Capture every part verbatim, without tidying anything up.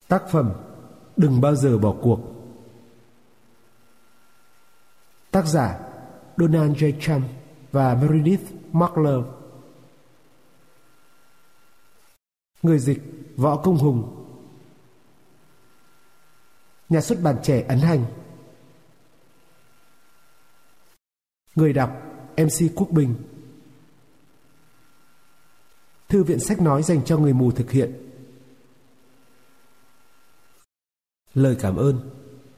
Tác phẩm Đừng bao giờ bỏ cuộc. Tác giả Donald J. Trump và Meredith Markler. Người dịch Võ Công Hùng. Nhà xuất bản Trẻ ấn hành. Người đọc em xê Quốc Bình. Thư viện sách nói dành cho người mù thực hiện. Lời cảm ơn.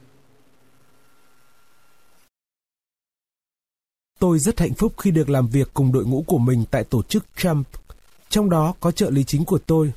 Tôi rất hạnh phúc khi được làm việc cùng đội ngũ của mình tại tổ chức Trump, trong đó có trợ lý chính của tôi,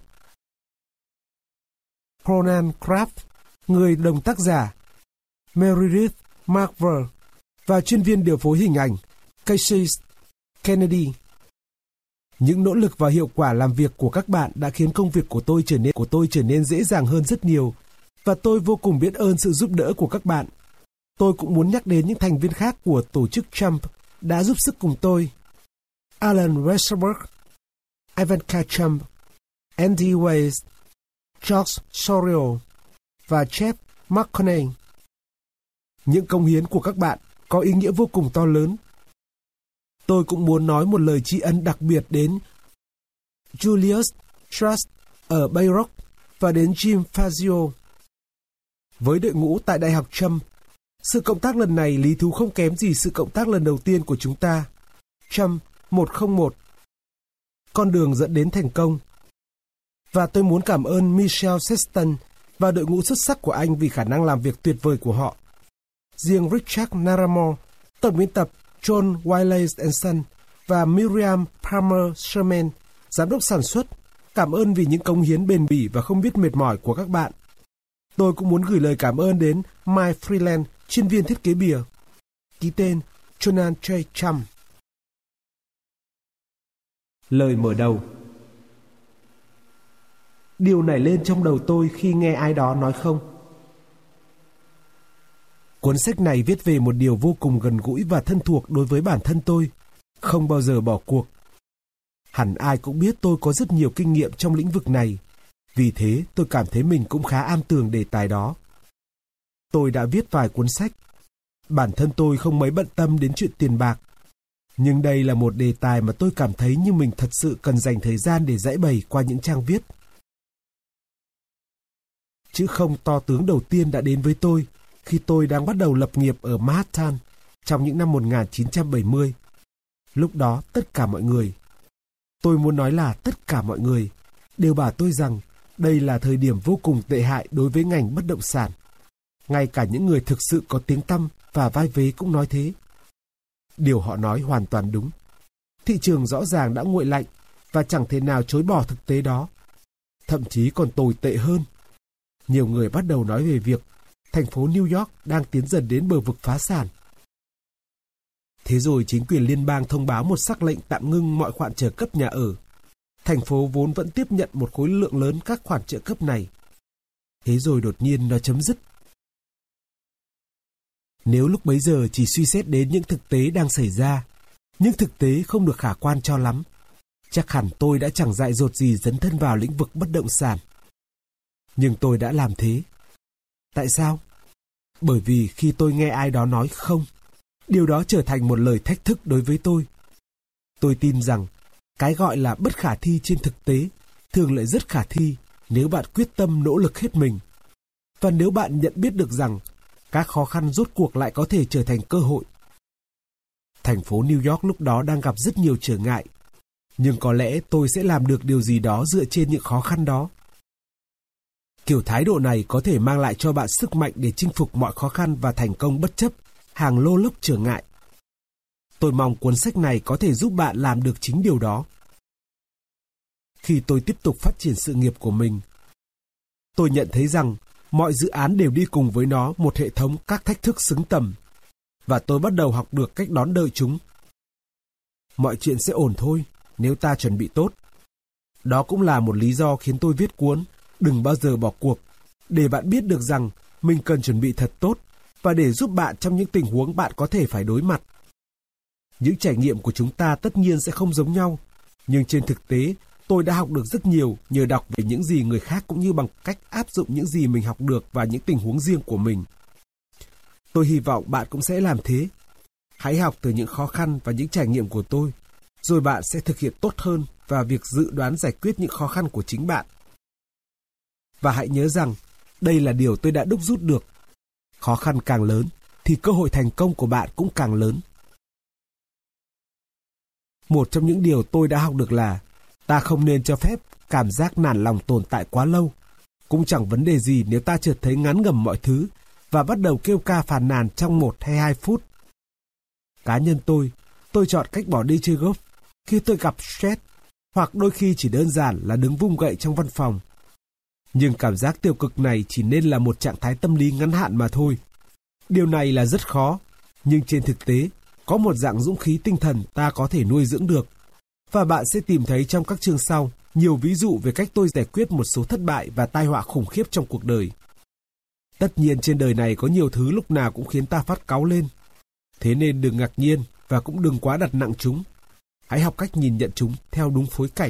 Ronan Kraft, người đồng tác giả, Meredith Markler, và chuyên viên điều phối hình ảnh, Casey Kennedy. Những nỗ lực và hiệu quả làm việc của các bạn đã khiến công việc của tôi trở nên của tôi trở nên dễ dàng hơn rất nhiều, và tôi vô cùng biết ơn sự giúp đỡ của các bạn. Tôi cũng muốn nhắc đến những thành viên khác của tổ chức Trump đã giúp sức cùng tôi: Alan Westerberg, Ivanka Trump, Andy Weiss, George Sorio và Jeff McConnell. Những công hiến của các bạn có ý nghĩa vô cùng to lớn. Tôi cũng muốn nói một lời tri ân đặc biệt đến Julius Trust ở Bayrock và đến Jim Fazio. Với đội ngũ tại Đại học Trump, sự cộng tác lần này lý thú không kém gì sự cộng tác lần đầu tiên của chúng ta. Trump một không một, con đường dẫn đến thành công. Và tôi muốn cảm ơn Michelle Sexton và đội ngũ xuất sắc của anh vì khả năng làm việc tuyệt vời của họ. Riêng Richard Naramore, tổng biên tập John Wiley and Son và Miriam Palmer Sherman, giám đốc sản xuất, cảm ơn vì những công hiến bền bỉ và không biết mệt mỏi của các bạn. Tôi cũng muốn gửi lời cảm ơn đến Mike Freeland, chuyên viên thiết kế bìa. Ký tên Donald J. Trump. Lời mở đầu. Điều nảy lên trong đầu tôi khi nghe ai đó nói không. Cuốn sách này viết về một điều vô cùng gần gũi và thân thuộc đối với bản thân tôi: không bao giờ bỏ cuộc. Hẳn ai cũng biết tôi có rất nhiều kinh nghiệm trong lĩnh vực này, vì thế tôi cảm thấy mình cũng khá am tường đề tài đó. Tôi đã viết vài cuốn sách. Bản thân tôi không mấy bận tâm đến chuyện tiền bạc, nhưng đây là một đề tài mà tôi cảm thấy như mình thật sự cần dành thời gian để giãi bày qua những trang viết. Chữ không to tướng đầu tiên đã đến với tôi khi tôi đang bắt đầu lập nghiệp ở Manhattan trong những năm một nghìn chín trăm bảy mươi. Lúc đó tất cả mọi người, tôi muốn nói là tất cả mọi người, đều bảo tôi rằng đây là thời điểm vô cùng tệ hại đối với ngành bất động sản. Ngay cả những người thực sự có tiếng tăm và vai vế cũng nói thế. Điều họ nói hoàn toàn đúng. Thị trường rõ ràng đã nguội lạnh và chẳng thể nào chối bỏ thực tế đó. Thậm chí còn tồi tệ hơn. Nhiều người bắt đầu nói về việc thành phố New York đang tiến dần đến bờ vực phá sản. Thế rồi chính quyền liên bang thông báo một sắc lệnh tạm ngưng mọi khoản trợ cấp nhà ở. Thành phố vốn vẫn tiếp nhận một khối lượng lớn các khoản trợ cấp này. Thế rồi đột nhiên nó chấm dứt. Nếu lúc bấy giờ chỉ suy xét đến những thực tế đang xảy ra, những thực tế không được khả quan cho lắm, chắc hẳn tôi đã chẳng dại dột gì dấn thân vào lĩnh vực bất động sản. Nhưng tôi đã làm thế. Tại sao? Bởi vì khi tôi nghe ai đó nói không, điều đó trở thành một lời thách thức đối với tôi. Tôi tin rằng cái gọi là bất khả thi trên thực tế thường lại rất khả thi nếu bạn quyết tâm nỗ lực hết mình. Và nếu bạn nhận biết được rằng các khó khăn rốt cuộc lại có thể trở thành cơ hội. Thành phố New York lúc đó đang gặp rất nhiều trở ngại, nhưng có lẽ tôi sẽ làm được điều gì đó dựa trên những khó khăn đó. Kiểu thái độ này có thể mang lại cho bạn sức mạnh để chinh phục mọi khó khăn và thành công bất chấp hàng lô lốc trở ngại. Tôi mong cuốn sách này có thể giúp bạn làm được chính điều đó. Khi tôi tiếp tục phát triển sự nghiệp của mình, tôi nhận thấy rằng mọi dự án đều đi cùng với nó một hệ thống các thách thức xứng tầm, và tôi bắt đầu học được cách đón đợi chúng. Mọi chuyện sẽ ổn thôi nếu ta chuẩn bị tốt. Đó cũng là một lý do khiến tôi viết cuốn Đừng bao giờ bỏ cuộc, để bạn biết được rằng mình cần chuẩn bị thật tốt và để giúp bạn trong những tình huống bạn có thể phải đối mặt. Những trải nghiệm của chúng ta tất nhiên sẽ không giống nhau, nhưng trên thực tế, Tôi đã học được rất nhiều nhờ đọc về những gì người khác cũng như bằng cách áp dụng những gì mình học được vào những tình huống riêng của mình. Tôi hy vọng bạn cũng sẽ làm thế. Hãy học từ những khó khăn và những trải nghiệm của tôi, rồi bạn sẽ thực hiện tốt hơn vào việc dự đoán giải quyết những khó khăn của chính bạn. Và hãy nhớ rằng, đây là điều tôi đã đúc rút được. Khó khăn càng lớn, thì cơ hội thành công của bạn cũng càng lớn. Một trong những điều tôi đã học được là, ta không nên cho phép cảm giác nản lòng tồn tại quá lâu. Cũng chẳng vấn đề gì nếu ta chợt thấy ngán ngẩm mọi thứ và bắt đầu kêu ca phàn nàn trong một hay hai phút. Cá nhân tôi, tôi chọn cách bỏ đi chơi golf khi tôi gặp stress, hoặc đôi khi chỉ đơn giản là đứng vung gậy trong văn phòng. Nhưng cảm giác tiêu cực này chỉ nên là một trạng thái tâm lý ngắn hạn mà thôi. Điều này là rất khó, nhưng trên thực tế, có một dạng dũng khí tinh thần ta có thể nuôi dưỡng được. Và bạn sẽ tìm thấy trong các chương sau nhiều ví dụ về cách tôi giải quyết một số thất bại và tai họa khủng khiếp trong cuộc đời. Tất nhiên trên đời này có nhiều thứ lúc nào cũng khiến ta phát cáu lên. Thế nên đừng ngạc nhiên và cũng đừng quá đặt nặng chúng. Hãy học cách nhìn nhận chúng theo đúng phối cảnh.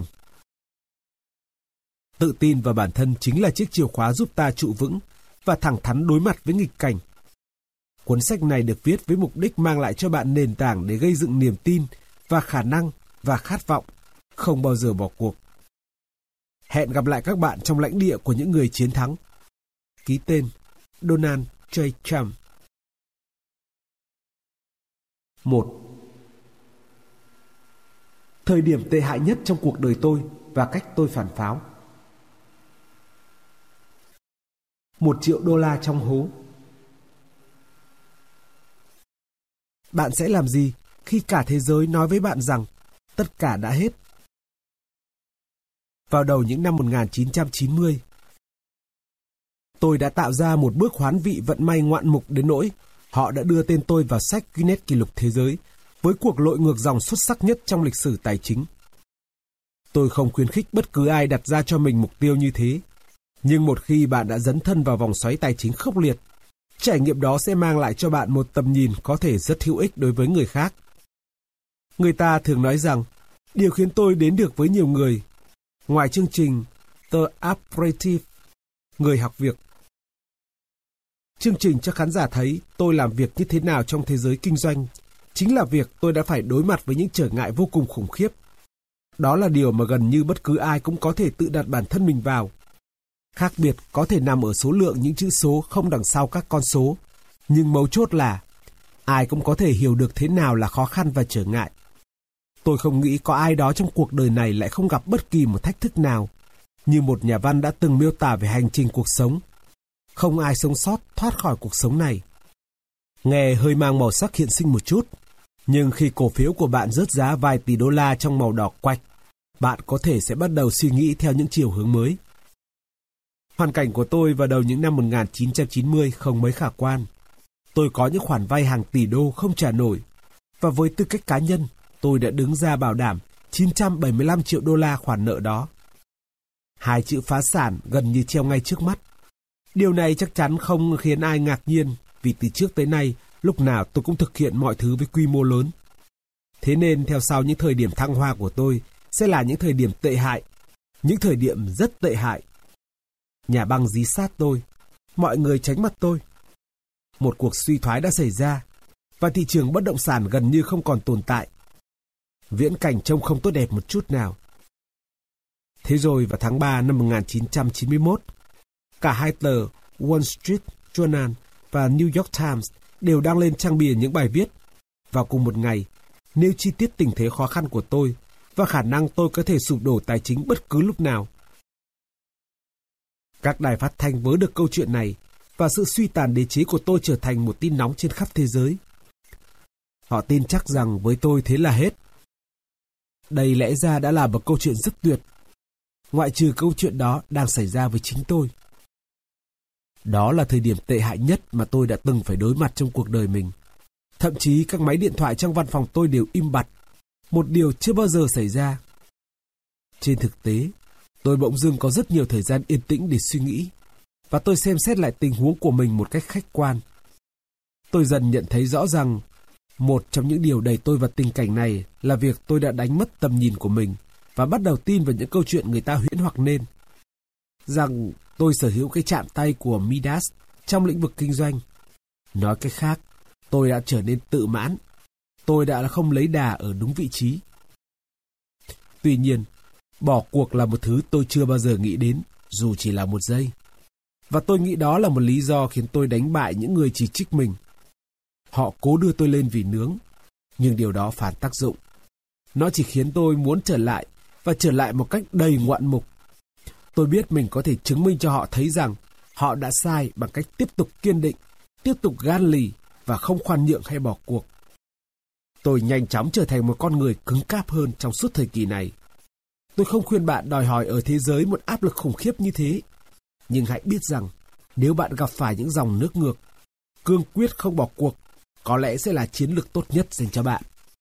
Tự tin vào bản thân chính là chiếc chìa khóa giúp ta trụ vững và thẳng thắn đối mặt với nghịch cảnh. Cuốn sách này được viết với mục đích mang lại cho bạn nền tảng để gây dựng niềm tin và khả năng và khát vọng, không bao giờ bỏ cuộc. Hẹn gặp lại các bạn trong lãnh địa của những người chiến thắng. Ký tên Donald J. Trump. một. Thời điểm tệ hại nhất trong cuộc đời tôi và cách tôi phản pháo. Một triệu đô la trong hố. Bạn sẽ làm gì khi cả thế giới nói với bạn rằng tất cả đã hết? Vào đầu những năm một nghìn chín trăm chín mươi, tôi đã tạo ra một bước hoán vị vận may ngoạn mục đến nỗi họ đã đưa tên tôi vào sách Guinness kỷ lục thế giới với cuộc lội ngược dòng xuất sắc nhất trong lịch sử tài chính. Tôi không khuyến khích bất cứ ai đặt ra cho mình mục tiêu như thế. Nhưng một khi bạn đã dấn thân vào vòng xoáy tài chính khốc liệt, trải nghiệm đó sẽ mang lại cho bạn một tầm nhìn có thể rất hữu ích đối với người khác. Người ta thường nói rằng, điều khiến tôi đến được với nhiều người, ngoài chương trình The Apprentice, người học việc. Chương trình cho khán giả thấy tôi làm việc như thế nào trong thế giới kinh doanh, chính là việc tôi đã phải đối mặt với những trở ngại vô cùng khủng khiếp. Đó là điều mà gần như bất cứ ai cũng có thể tự đặt bản thân mình vào. Khác biệt có thể nằm ở số lượng những chữ số không đằng sau các con số, nhưng mấu chốt là ai cũng có thể hiểu được thế nào là khó khăn và trở ngại. Tôi không nghĩ có ai đó trong cuộc đời này lại không gặp bất kỳ một thách thức nào, như một nhà văn đã từng miêu tả về hành trình cuộc sống. Không ai sống sót thoát khỏi cuộc sống này. Nghe hơi mang màu sắc hiện sinh một chút, nhưng khi cổ phiếu của bạn rớt giá vài tỷ đô la trong màu đỏ quạch, bạn có thể sẽ bắt đầu suy nghĩ theo những chiều hướng mới. Hoàn cảnh của tôi vào đầu những năm một nghìn chín trăm chín mươi không mấy khả quan. Tôi có những khoản vay hàng tỷ đô không trả nổi, và với tư cách cá nhân, tôi đã đứng ra bảo đảm chín trăm bảy mươi lăm triệu đô la khoản nợ đó. Hai chữ phá sản gần như treo ngay trước mắt. Điều này chắc chắn không khiến ai ngạc nhiên, vì từ trước tới nay, lúc nào tôi cũng thực hiện mọi thứ với quy mô lớn. Thế nên theo sau những thời điểm thăng hoa của tôi sẽ là những thời điểm tệ hại, những thời điểm rất tệ hại. Nhà băng dí sát tôi, mọi người tránh mặt tôi. Một cuộc suy thoái đã xảy ra, và thị trường bất động sản gần như không còn tồn tại. Viễn cảnh trông không tốt đẹp một chút nào. Thế rồi vào tháng ba năm một nghìn chín trăm chín mươi mốt, cả hai tờ Wall Street Journal và New York Times đều đăng lên trang bìa những bài viết vào cùng một ngày, nêu chi tiết tình thế khó khăn của tôi và khả năng tôi có thể sụp đổ tài chính bất cứ lúc nào. Các đài phát thanh vớ được câu chuyện này, và sự suy tàn đế chế của tôi trở thành một tin nóng trên khắp thế giới. Họ tin chắc rằng với tôi thế là hết. Đây lẽ ra đã là một câu chuyện rất tuyệt, ngoại trừ câu chuyện đó đang xảy ra với chính tôi. Đó là thời điểm tệ hại nhất mà tôi đã từng phải đối mặt trong cuộc đời mình. Thậm chí các máy điện thoại trong văn phòng tôi đều im bặt, một điều chưa bao giờ xảy ra. Trên thực tế, tôi bỗng dưng có rất nhiều thời gian yên tĩnh để suy nghĩ, và tôi xem xét lại tình huống của mình một cách khách quan. Tôi dần nhận thấy rõ rằng, một trong những điều đẩy tôi vào tình cảnh này là việc tôi đã đánh mất tầm nhìn của mình, và bắt đầu tin vào những câu chuyện người ta huyễn hoặc nên. Rằng tôi sở hữu cái chạm tay của Midas trong lĩnh vực kinh doanh. Nói cách khác, tôi đã trở nên tự mãn. Tôi đã không lấy đà ở đúng vị trí. Tuy nhiên, bỏ cuộc là một thứ tôi chưa bao giờ nghĩ đến, dù chỉ là một giây. Và tôi nghĩ đó là một lý do khiến tôi đánh bại những người chỉ trích mình. Họ cố đưa tôi lên vì nướng, nhưng điều đó phản tác dụng. Nó chỉ khiến tôi muốn trở lại, và trở lại một cách đầy ngoạn mục. Tôi biết mình có thể chứng minh cho họ thấy rằng họ đã sai bằng cách tiếp tục kiên định, tiếp tục gan lì và không khoan nhượng hay bỏ cuộc. Tôi nhanh chóng trở thành một con người cứng cáp hơn trong suốt thời kỳ này. Tôi không khuyên bạn đòi hỏi ở thế giới một áp lực khủng khiếp như thế. Nhưng hãy biết rằng, nếu bạn gặp phải những dòng nước ngược, cương quyết không bỏ cuộc, có lẽ sẽ là chiến lược tốt nhất dành cho bạn.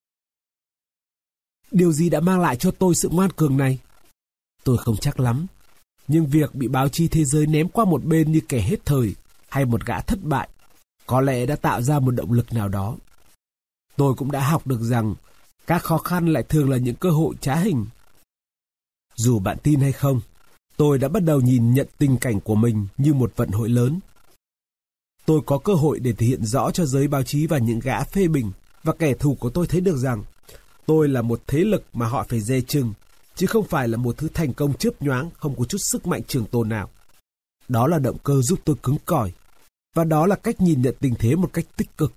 Điều gì đã mang lại cho tôi sự ngoan cường này? Tôi không chắc lắm. Nhưng việc bị báo chí thế giới ném qua một bên như kẻ hết thời hay một gã thất bại, có lẽ đã tạo ra một động lực nào đó. Tôi cũng đã học được rằng các khó khăn lại thường là những cơ hội trá hình. Dù bạn tin hay không, tôi đã bắt đầu nhìn nhận tình cảnh của mình như một vận hội lớn. Tôi có cơ hội để thể hiện rõ cho giới báo chí và những gã phê bình và kẻ thù của tôi thấy được rằng tôi là một thế lực mà họ phải dè chừng, chứ không phải là một thứ thành công chớp nhoáng không có chút sức mạnh trường tồn nào. Đó là động cơ giúp tôi cứng cỏi, và đó là cách nhìn nhận tình thế một cách tích cực.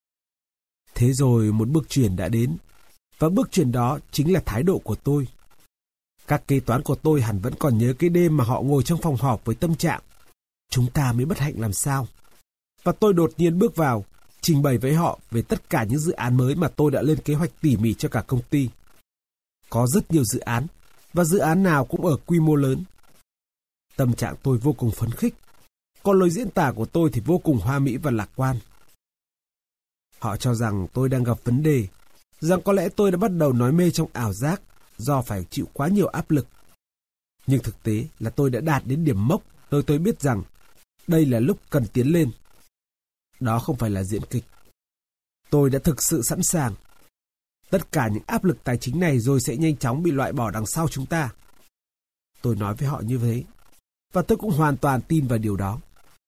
Thế rồi một bước chuyển đã đến, và bước chuyển đó chính là thái độ của tôi. Các kế toán của tôi hẳn vẫn còn nhớ cái đêm mà họ ngồi trong phòng họp với tâm trạng chúng ta mới bất hạnh làm sao. Và tôi đột nhiên bước vào, trình bày với họ về tất cả những dự án mới mà tôi đã lên kế hoạch tỉ mỉ cho cả công ty. Có rất nhiều dự án, và dự án nào cũng ở quy mô lớn. Tâm trạng tôi vô cùng phấn khích, còn lời diễn tả của tôi thì vô cùng hoa mỹ và lạc quan. Họ cho rằng tôi đang gặp vấn đề, rằng có lẽ tôi đã bắt đầu nói mê trong ảo giác do phải chịu quá nhiều áp lực. Nhưng thực tế là tôi đã đạt đến điểm mốc nơi tôi biết rằng đây là lúc cần tiến lên. Đó không phải là diễn kịch. Tôi đã thực sự sẵn sàng. Tất cả những áp lực tài chính này rồi sẽ nhanh chóng bị loại bỏ đằng sau chúng ta. Tôi nói với họ như thế, và tôi cũng hoàn toàn tin vào điều đó.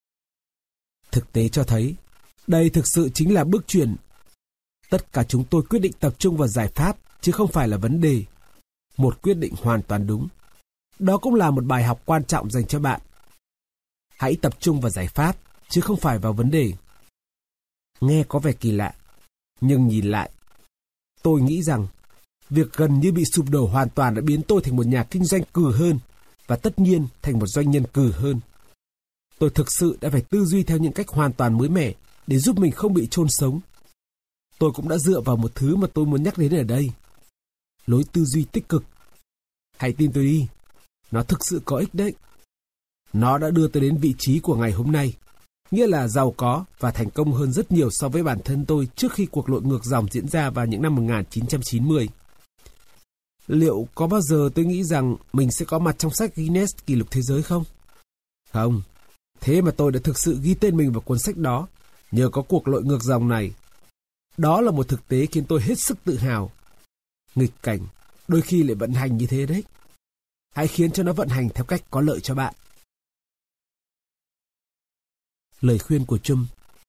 Thực tế cho thấy, đây thực sự chính là bước chuyển. Tất cả chúng tôi quyết định tập trung vào giải pháp, chứ không phải là vấn đề. Một quyết định hoàn toàn đúng. Đó cũng là một bài học quan trọng dành cho bạn. Hãy tập trung vào giải pháp, chứ không phải vào vấn đề. Nghe có vẻ kỳ lạ, nhưng nhìn lại, tôi nghĩ rằng việc gần như bị sụp đổ hoàn toàn đã biến tôi thành một nhà kinh doanh cừ hơn, và tất nhiên thành một doanh nhân cừ hơn. Tôi thực sự đã phải tư duy theo những cách hoàn toàn mới mẻ để giúp mình không bị chôn sống. Tôi cũng đã dựa vào một thứ mà tôi muốn nhắc đến ở đây. Lối tư duy tích cực. Hãy tin tôi đi, nó thực sự có ích đấy. Nó đã đưa tôi đến vị trí của ngày hôm nay, nghĩa là giàu có và thành công hơn rất nhiều so với bản thân tôi trước khi cuộc lội ngược dòng diễn ra vào những năm một nghìn chín trăm chín mươi. Liệu có bao giờ tôi nghĩ rằng mình sẽ có mặt trong sách Guinness kỷ lục thế giới không? Không. Thế mà tôi đã thực sự ghi tên mình vào cuốn sách đó nhờ có cuộc lội ngược dòng này. Đó là một thực tế khiến tôi hết sức tự hào. Nghịch cảnh đôi khi lại vận hành như thế đấy. Hãy khiến cho nó vận hành theo cách có lợi cho bạn. Lời khuyên của Trump.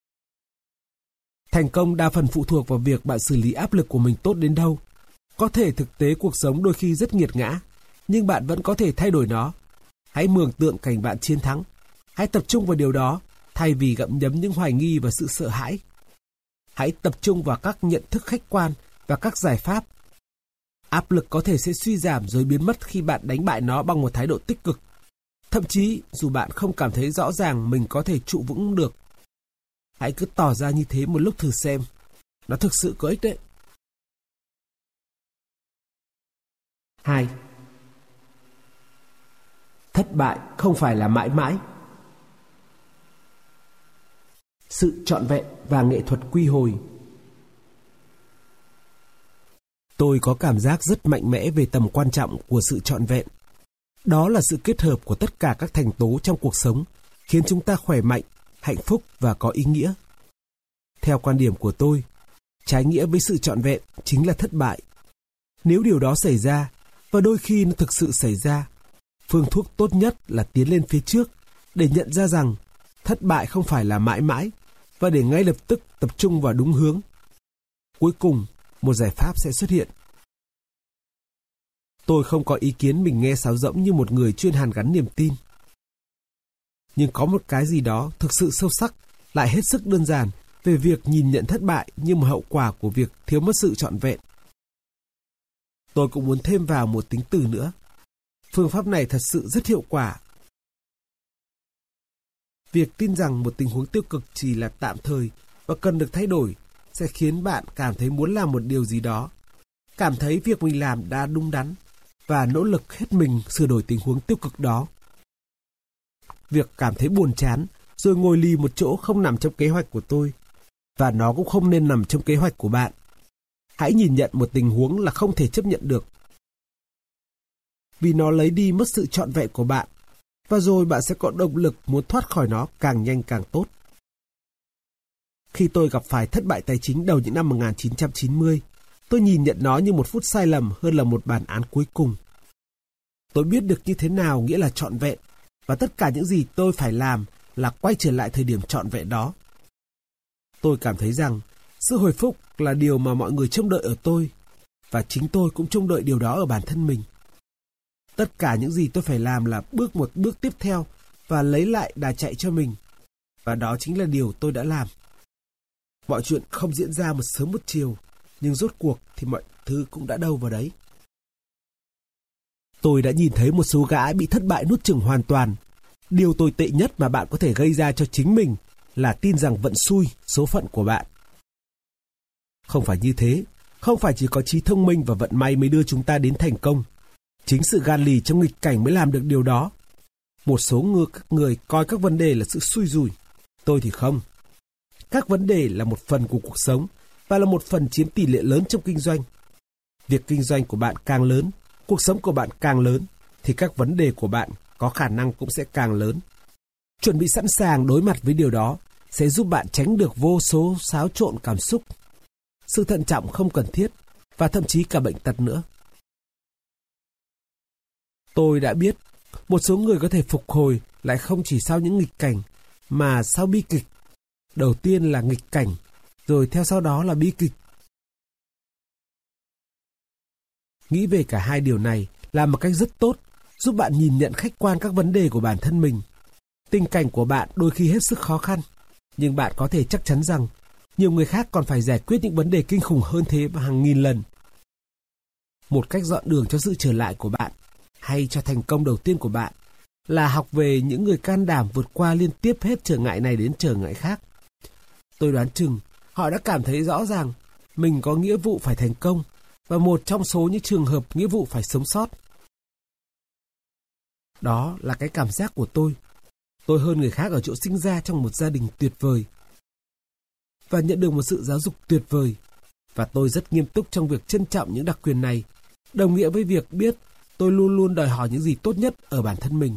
Thành công đa phần phụ thuộc vào việc bạn xử lý áp lực của mình tốt đến đâu. Có thể thực tế cuộc sống đôi khi rất nghiệt ngã, nhưng bạn vẫn có thể thay đổi nó. Hãy mường tượng cảnh bạn chiến thắng. Hãy tập trung vào điều đó, thay vì gặm nhấm những hoài nghi và sự sợ hãi. Hãy tập trung vào các nhận thức khách quan và các giải pháp. Áp lực có thể sẽ suy giảm rồi biến mất khi bạn đánh bại nó bằng một thái độ tích cực. Thậm chí, dù bạn không cảm thấy rõ ràng mình có thể trụ vững được. Hãy cứ tỏ ra như thế một lúc thử xem. Nó thực sự có ích đấy. hai. Thất bại không phải là mãi mãi. Sự trọn vẹn và nghệ thuật quy hồi. Tôi có cảm giác rất mạnh mẽ về tầm quan trọng của sự trọn vẹn. Đó là sự kết hợp của tất cả các thành tố trong cuộc sống, khiến chúng ta khỏe mạnh, hạnh phúc và có ý nghĩa. Theo quan điểm của tôi, trái nghĩa với sự trọn vẹn chính là thất bại. Nếu điều đó xảy ra, và đôi khi nó thực sự xảy ra. Phương thuốc tốt nhất là tiến lên phía trước để nhận ra rằng thất bại không phải là mãi mãi và để ngay lập tức tập trung vào đúng hướng. Cuối cùng, một giải pháp sẽ xuất hiện. Tôi không có ý kiến mình nghe sáo rỗng như một người chuyên hàn gắn niềm tin. Nhưng có một cái gì đó thực sự sâu sắc, lại hết sức đơn giản về việc nhìn nhận thất bại như một hậu quả của việc thiếu mất sự trọn vẹn. Tôi cũng muốn thêm vào một tính từ nữa. Phương pháp này thật sự rất hiệu quả. Việc tin rằng một tình huống tiêu cực chỉ là tạm thời và cần được thay đổi sẽ khiến bạn cảm thấy muốn làm một điều gì đó, cảm thấy việc mình làm đã đúng đắn và nỗ lực hết mình sửa đổi tình huống tiêu cực đó. Việc cảm thấy buồn chán rồi ngồi lì một chỗ không nằm trong kế hoạch của tôi, và nó cũng không nên nằm trong kế hoạch của bạn. Hãy nhìn nhận một tình huống là không thể chấp nhận được, vì nó lấy đi mất sự trọn vẹn của bạn, và rồi bạn sẽ có động lực muốn thoát khỏi nó càng nhanh càng tốt. Khi tôi gặp phải thất bại tài chính đầu những năm một nghìn chín trăm chín mươi, tôi nhìn nhận nó như một phút sai lầm hơn là một bản án cuối cùng. Tôi biết được như thế nào nghĩa là trọn vẹn, và tất cả những gì tôi phải làm là quay trở lại thời điểm trọn vẹn đó. Tôi cảm thấy rằng sự hồi phục là điều mà mọi người trông đợi ở tôi, và chính tôi cũng trông đợi điều đó ở bản thân mình. Tất cả những gì tôi phải làm là bước một bước tiếp theo và lấy lại đà chạy cho mình, và đó chính là điều tôi đã làm. Mọi chuyện không diễn ra một sớm một chiều, nhưng rốt cuộc thì mọi thứ cũng đã đâu vào đấy. Tôi đã nhìn thấy một số gã bị thất bại nuốt chửng hoàn toàn. Điều tồi tệ nhất mà bạn có thể gây ra cho chính mình là tin rằng vận xui, số phận của bạn. Không phải như thế, không phải chỉ có trí thông minh và vận may mới đưa chúng ta đến thành công. Chính sự gan lì trong nghịch cảnh mới làm được điều đó. Một số người, các người coi các vấn đề là sự xui rủi. Tôi thì không. Các vấn đề là một phần của cuộc sống và là một phần chiếm tỷ lệ lớn trong kinh doanh. Việc kinh doanh của bạn càng lớn, cuộc sống của bạn càng lớn, thì các vấn đề của bạn có khả năng cũng sẽ càng lớn. Chuẩn bị sẵn sàng đối mặt với điều đó sẽ giúp bạn tránh được vô số xáo trộn cảm xúc, sự thận trọng không cần thiết và thậm chí cả bệnh tật nữa. Tôi đã biết một số người có thể phục hồi lại không chỉ sau những nghịch cảnh mà sau bi kịch. Đầu tiên là nghịch cảnh, rồi theo sau đó là bi kịch. Nghĩ về cả hai điều này là một cách rất tốt, giúp bạn nhìn nhận khách quan các vấn đề của bản thân mình. Tình cảnh của bạn đôi khi hết sức khó khăn, nhưng bạn có thể chắc chắn rằng nhiều người khác còn phải giải quyết những vấn đề kinh khủng hơn thế hàng nghìn lần. Một cách dọn đường cho sự trở lại của bạn, hay cho thành công đầu tiên của bạn, là học về những người can đảm vượt qua liên tiếp hết trở ngại này đến trở ngại khác. Tôi đoán chừng họ đã cảm thấy rõ ràng mình có nghĩa vụ phải thành công, và một trong số những trường hợp nghĩa vụ phải sống sót. Đó là cái cảm giác của tôi. Tôi hơn người khác ở chỗ sinh ra trong một gia đình tuyệt vời và nhận được một sự giáo dục tuyệt vời, và tôi rất nghiêm túc trong việc trân trọng những đặc quyền này, đồng nghĩa với việc biết tôi luôn luôn đòi hỏi những gì tốt nhất ở bản thân mình.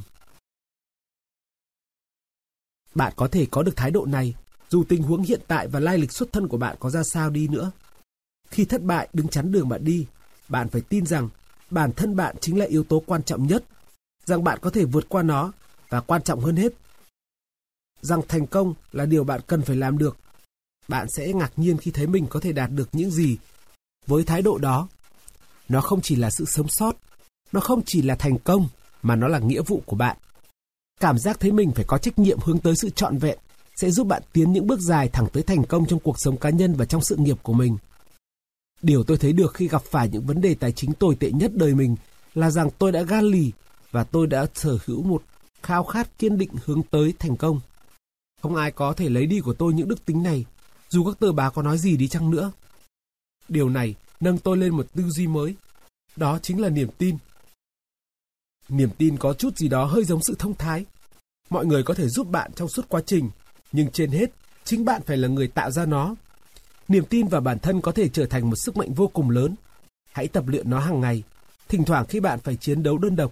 Bạn có thể có được thái độ này dù tình huống hiện tại và lai lịch xuất thân của bạn có ra sao đi nữa. Khi thất bại đứng chắn đường bạn đi, bạn phải tin rằng bản thân bạn chính là yếu tố quan trọng nhất, rằng bạn có thể vượt qua nó, và quan trọng hơn hết, rằng thành công là điều bạn cần phải làm được. Bạn sẽ ngạc nhiên khi thấy mình có thể đạt được những gì với thái độ đó. Nó không chỉ là sự sống sót, nó không chỉ là thành công, mà nó là nghĩa vụ của bạn. Cảm giác thấy mình phải có trách nhiệm hướng tới sự trọn vẹn sẽ giúp bạn tiến những bước dài thẳng tới thành công trong cuộc sống cá nhân và trong sự nghiệp của mình. Điều tôi thấy được khi gặp phải những vấn đề tài chính tồi tệ nhất đời mình là rằng tôi đã gan lì và tôi đã sở hữu một khao khát kiên định hướng tới thành công. Không ai có thể lấy đi của tôi những đức tính này, dù các tờ báo có nói gì đi chăng nữa. Điều này nâng tôi lên một tư duy mới. Đó chính là niềm tin. Niềm tin có chút gì đó hơi giống sự thông thái. Mọi người có thể giúp bạn trong suốt quá trình, nhưng trên hết, chính bạn phải là người tạo ra nó. Niềm tin vào bản thân có thể trở thành một sức mạnh vô cùng lớn. Hãy tập luyện nó hàng ngày, thỉnh thoảng khi bạn phải chiến đấu đơn độc.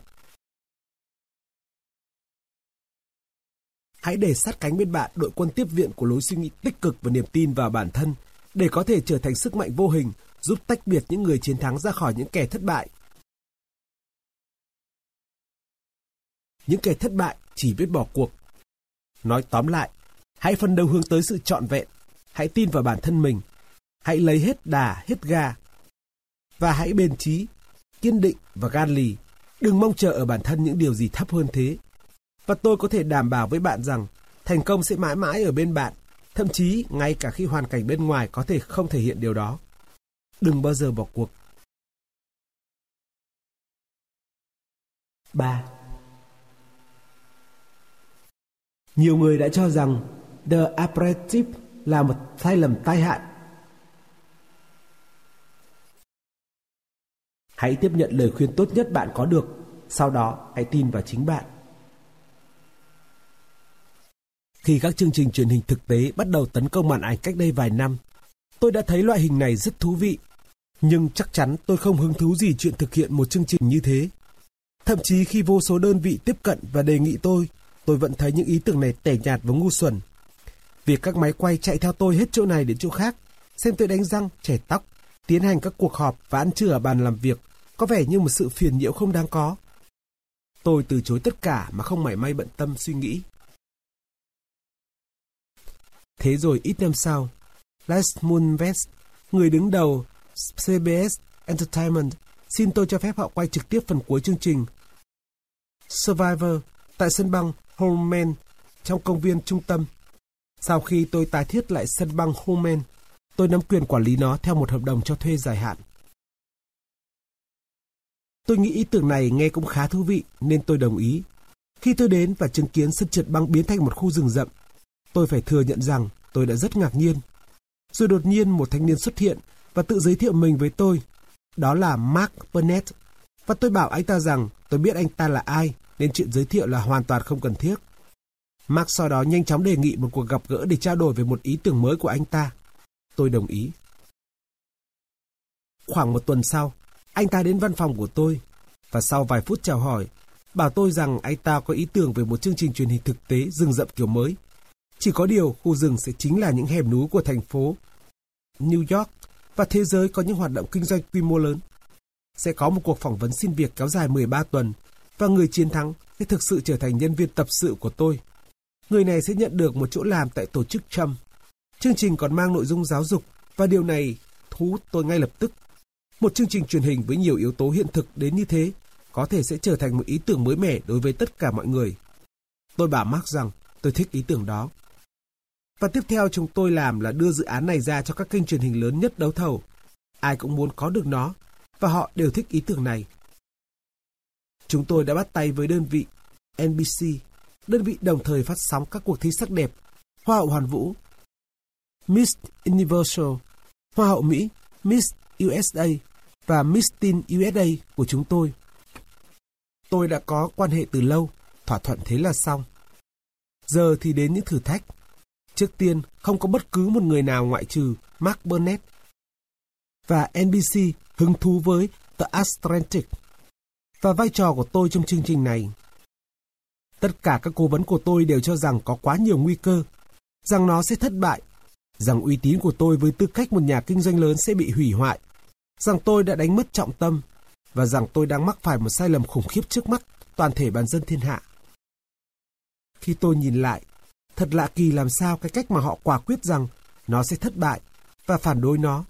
Hãy để sát cánh bên bạn đội quân tiếp viện của lối suy nghĩ tích cực và niềm tin vào bản thân, để có thể trở thành sức mạnh vô hình, giúp tách biệt những người chiến thắng ra khỏi những kẻ thất bại. những kẻ thất bại chỉ biết bỏ cuộc. Nói tóm lại, hãy phấn đấu hướng tới sự trọn vẹn, hãy tin vào bản thân mình, hãy lấy hết đà, hết ga, và hãy bền chí, kiên định và gan lì, đừng mong chờ ở bản thân những điều gì thấp hơn thế. Và tôi có thể đảm bảo với bạn rằng thành công sẽ mãi mãi ở bên bạn, thậm chí ngay cả khi hoàn cảnh bên ngoài có thể không thể hiện điều đó. Đừng bao giờ bỏ cuộc. ba. Nhiều người đã cho rằng The Apprentice là một sai lầm tai hại. Hãy tiếp nhận lời khuyên tốt nhất bạn có được, sau đó hãy tin vào chính bạn. Khi các chương trình truyền hình thực tế bắt đầu tấn công màn ảnh cách đây vài năm, tôi đã thấy loại hình này rất thú vị, nhưng chắc chắn tôi không hứng thú gì chuyện thực hiện một chương trình như thế. Thậm chí khi vô số đơn vị tiếp cận và đề nghị tôi, tôi vẫn thấy những ý tưởng này tẻ nhạt và ngu xuẩn. Việc các máy quay chạy theo tôi hết chỗ này đến chỗ khác, xem tôi đánh răng, chải tóc, tiến hành các cuộc họp và ăn trưa ở bàn làm việc, có vẻ như một sự phiền nhiễu không đáng có. Tôi từ chối tất cả mà không mảy may bận tâm suy nghĩ. Thế rồi ít năm sau, Les Moonves, người đứng đầu xê bê ét Entertainment, xin tôi cho phép họ quay trực tiếp phần cuối chương trình Survivor tại sân băng Holmen trong công viên trung tâm. Sau khi tôi tái thiết lại sân băng Holmen, tôi nắm quyền quản lý nó theo một hợp đồng cho thuê dài hạn. Tôi nghĩ ý tưởng này nghe cũng khá thú vị nên tôi đồng ý. Khi tôi đến và chứng kiến sân trượt băng biến thành một khu rừng rậm, tôi phải thừa nhận rằng tôi đã rất ngạc nhiên. Rồi đột nhiên một thanh niên xuất hiện và tự giới thiệu mình với tôi. Đó là Mark Burnett. Và tôi bảo anh ta rằng tôi biết anh ta là ai, nên chuyện giới thiệu là hoàn toàn không cần thiết. Mark sau đó nhanh chóng đề nghị một cuộc gặp gỡ để trao đổi về một ý tưởng mới của anh ta. Tôi đồng ý. Khoảng một tuần sau, anh ta đến văn phòng của tôi, và sau vài phút chào hỏi, bảo tôi rằng anh ta có ý tưởng về một chương trình truyền hình thực tế rừng rậm kiểu mới. Chỉ có điều khu rừng sẽ chính là những hẻm núi của thành phố New York, và thế giới có những hoạt động kinh doanh quy mô lớn. Sẽ có một cuộc phỏng vấn xin việc kéo dài mười ba tuần, và người chiến thắng sẽ thực sự trở thành nhân viên tập sự của tôi. Người này sẽ nhận được một chỗ làm tại tổ chức Trump. Chương trình còn mang nội dung giáo dục, và điều này thu hút tôi ngay lập tức. Một chương trình truyền hình với nhiều yếu tố hiện thực đến như thế có thể sẽ trở thành một ý tưởng mới mẻ đối với tất cả mọi người. Tôi bảo Mark rằng tôi thích ý tưởng đó. Và tiếp theo chúng tôi làm là đưa dự án này ra cho các kênh truyền hình lớn nhất đấu thầu. Ai cũng muốn có được nó, và họ đều thích ý tưởng này. Chúng tôi đã bắt tay với đơn vị en bê xê, đơn vị đồng thời phát sóng các cuộc thi sắc đẹp, Hoa hậu Hoàn vũ, Miss Universal, Hoa hậu Mỹ, Miss u ét a và Miss Teen u ét a của chúng tôi. Tôi đã có quan hệ từ lâu, thỏa thuận thế là xong. Giờ thì đến những thử thách. Trước tiên, không có bất cứ một người nào ngoại trừ Mark Burnett. Và en bê xê hứng thú với The Apprentice và vai trò của tôi trong chương trình này. Tất cả các cố vấn của tôi đều cho rằng có quá nhiều nguy cơ, rằng nó sẽ thất bại, rằng uy tín của tôi với tư cách một nhà kinh doanh lớn sẽ bị hủy hoại, rằng tôi đã đánh mất trọng tâm, và rằng tôi đang mắc phải một sai lầm khủng khiếp trước mắt toàn thể bản dân thiên hạ. Khi tôi nhìn lại, thật lạ kỳ làm sao cái cách mà họ quả quyết rằng nó sẽ thất bại và phản đối nó.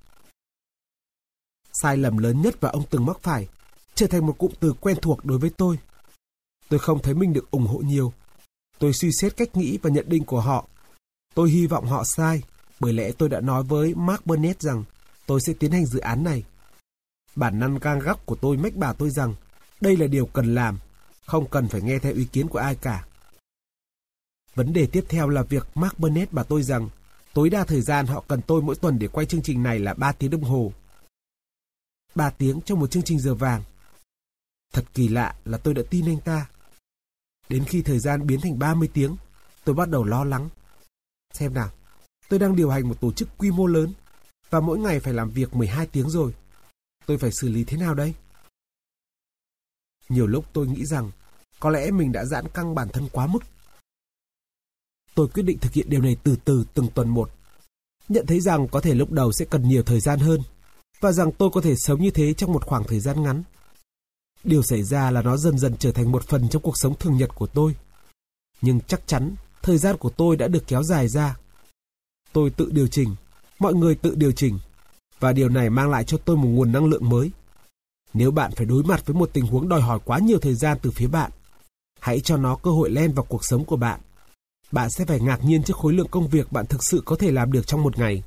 Sai lầm lớn nhất mà ông từng mắc phải trở thành một cụm từ quen thuộc đối với tôi. Tôi không thấy mình được ủng hộ nhiều. Tôi suy xét cách nghĩ và nhận định của họ. Tôi hy vọng họ sai, bởi lẽ tôi đã nói với Mark Burnett rằng tôi sẽ tiến hành dự án này. Bản năng gang góc của tôi mách bảo tôi rằng đây là điều cần làm, không cần phải nghe theo ý kiến của ai cả. Vấn đề tiếp theo là việc Mark Burnett bảo tôi rằng tối đa thời gian họ cần tôi mỗi tuần để quay chương trình này là ba tiếng đồng hồ. ba tiếng trong một chương trình giờ vàng. Thật kỳ lạ là tôi đã tin anh ta. Đến khi thời gian biến thành ba mươi tiếng, tôi bắt đầu lo lắng. Xem nào, tôi đang điều hành một tổ chức quy mô lớn và mỗi ngày phải làm việc mười hai tiếng rồi. Tôi phải xử lý thế nào đây? Nhiều lúc tôi nghĩ rằng có lẽ mình đã giãn căng bản thân quá mức. Tôi quyết định thực hiện điều này từ từ từng tuần một. Nhận thấy rằng có thể lúc đầu sẽ cần nhiều thời gian hơn và rằng tôi có thể sống như thế trong một khoảng thời gian ngắn. Điều xảy ra là nó dần dần trở thành một phần trong cuộc sống thường nhật của tôi. Nhưng chắc chắn, thời gian của tôi đã được kéo dài ra. Tôi tự điều chỉnh, mọi người tự điều chỉnh, và điều này mang lại cho tôi một nguồn năng lượng mới. Nếu bạn phải đối mặt với một tình huống đòi hỏi quá nhiều thời gian từ phía bạn, hãy cho nó cơ hội len vào cuộc sống của bạn. Bạn sẽ phải ngạc nhiên trước khối lượng công việc bạn thực sự có thể làm được trong một ngày.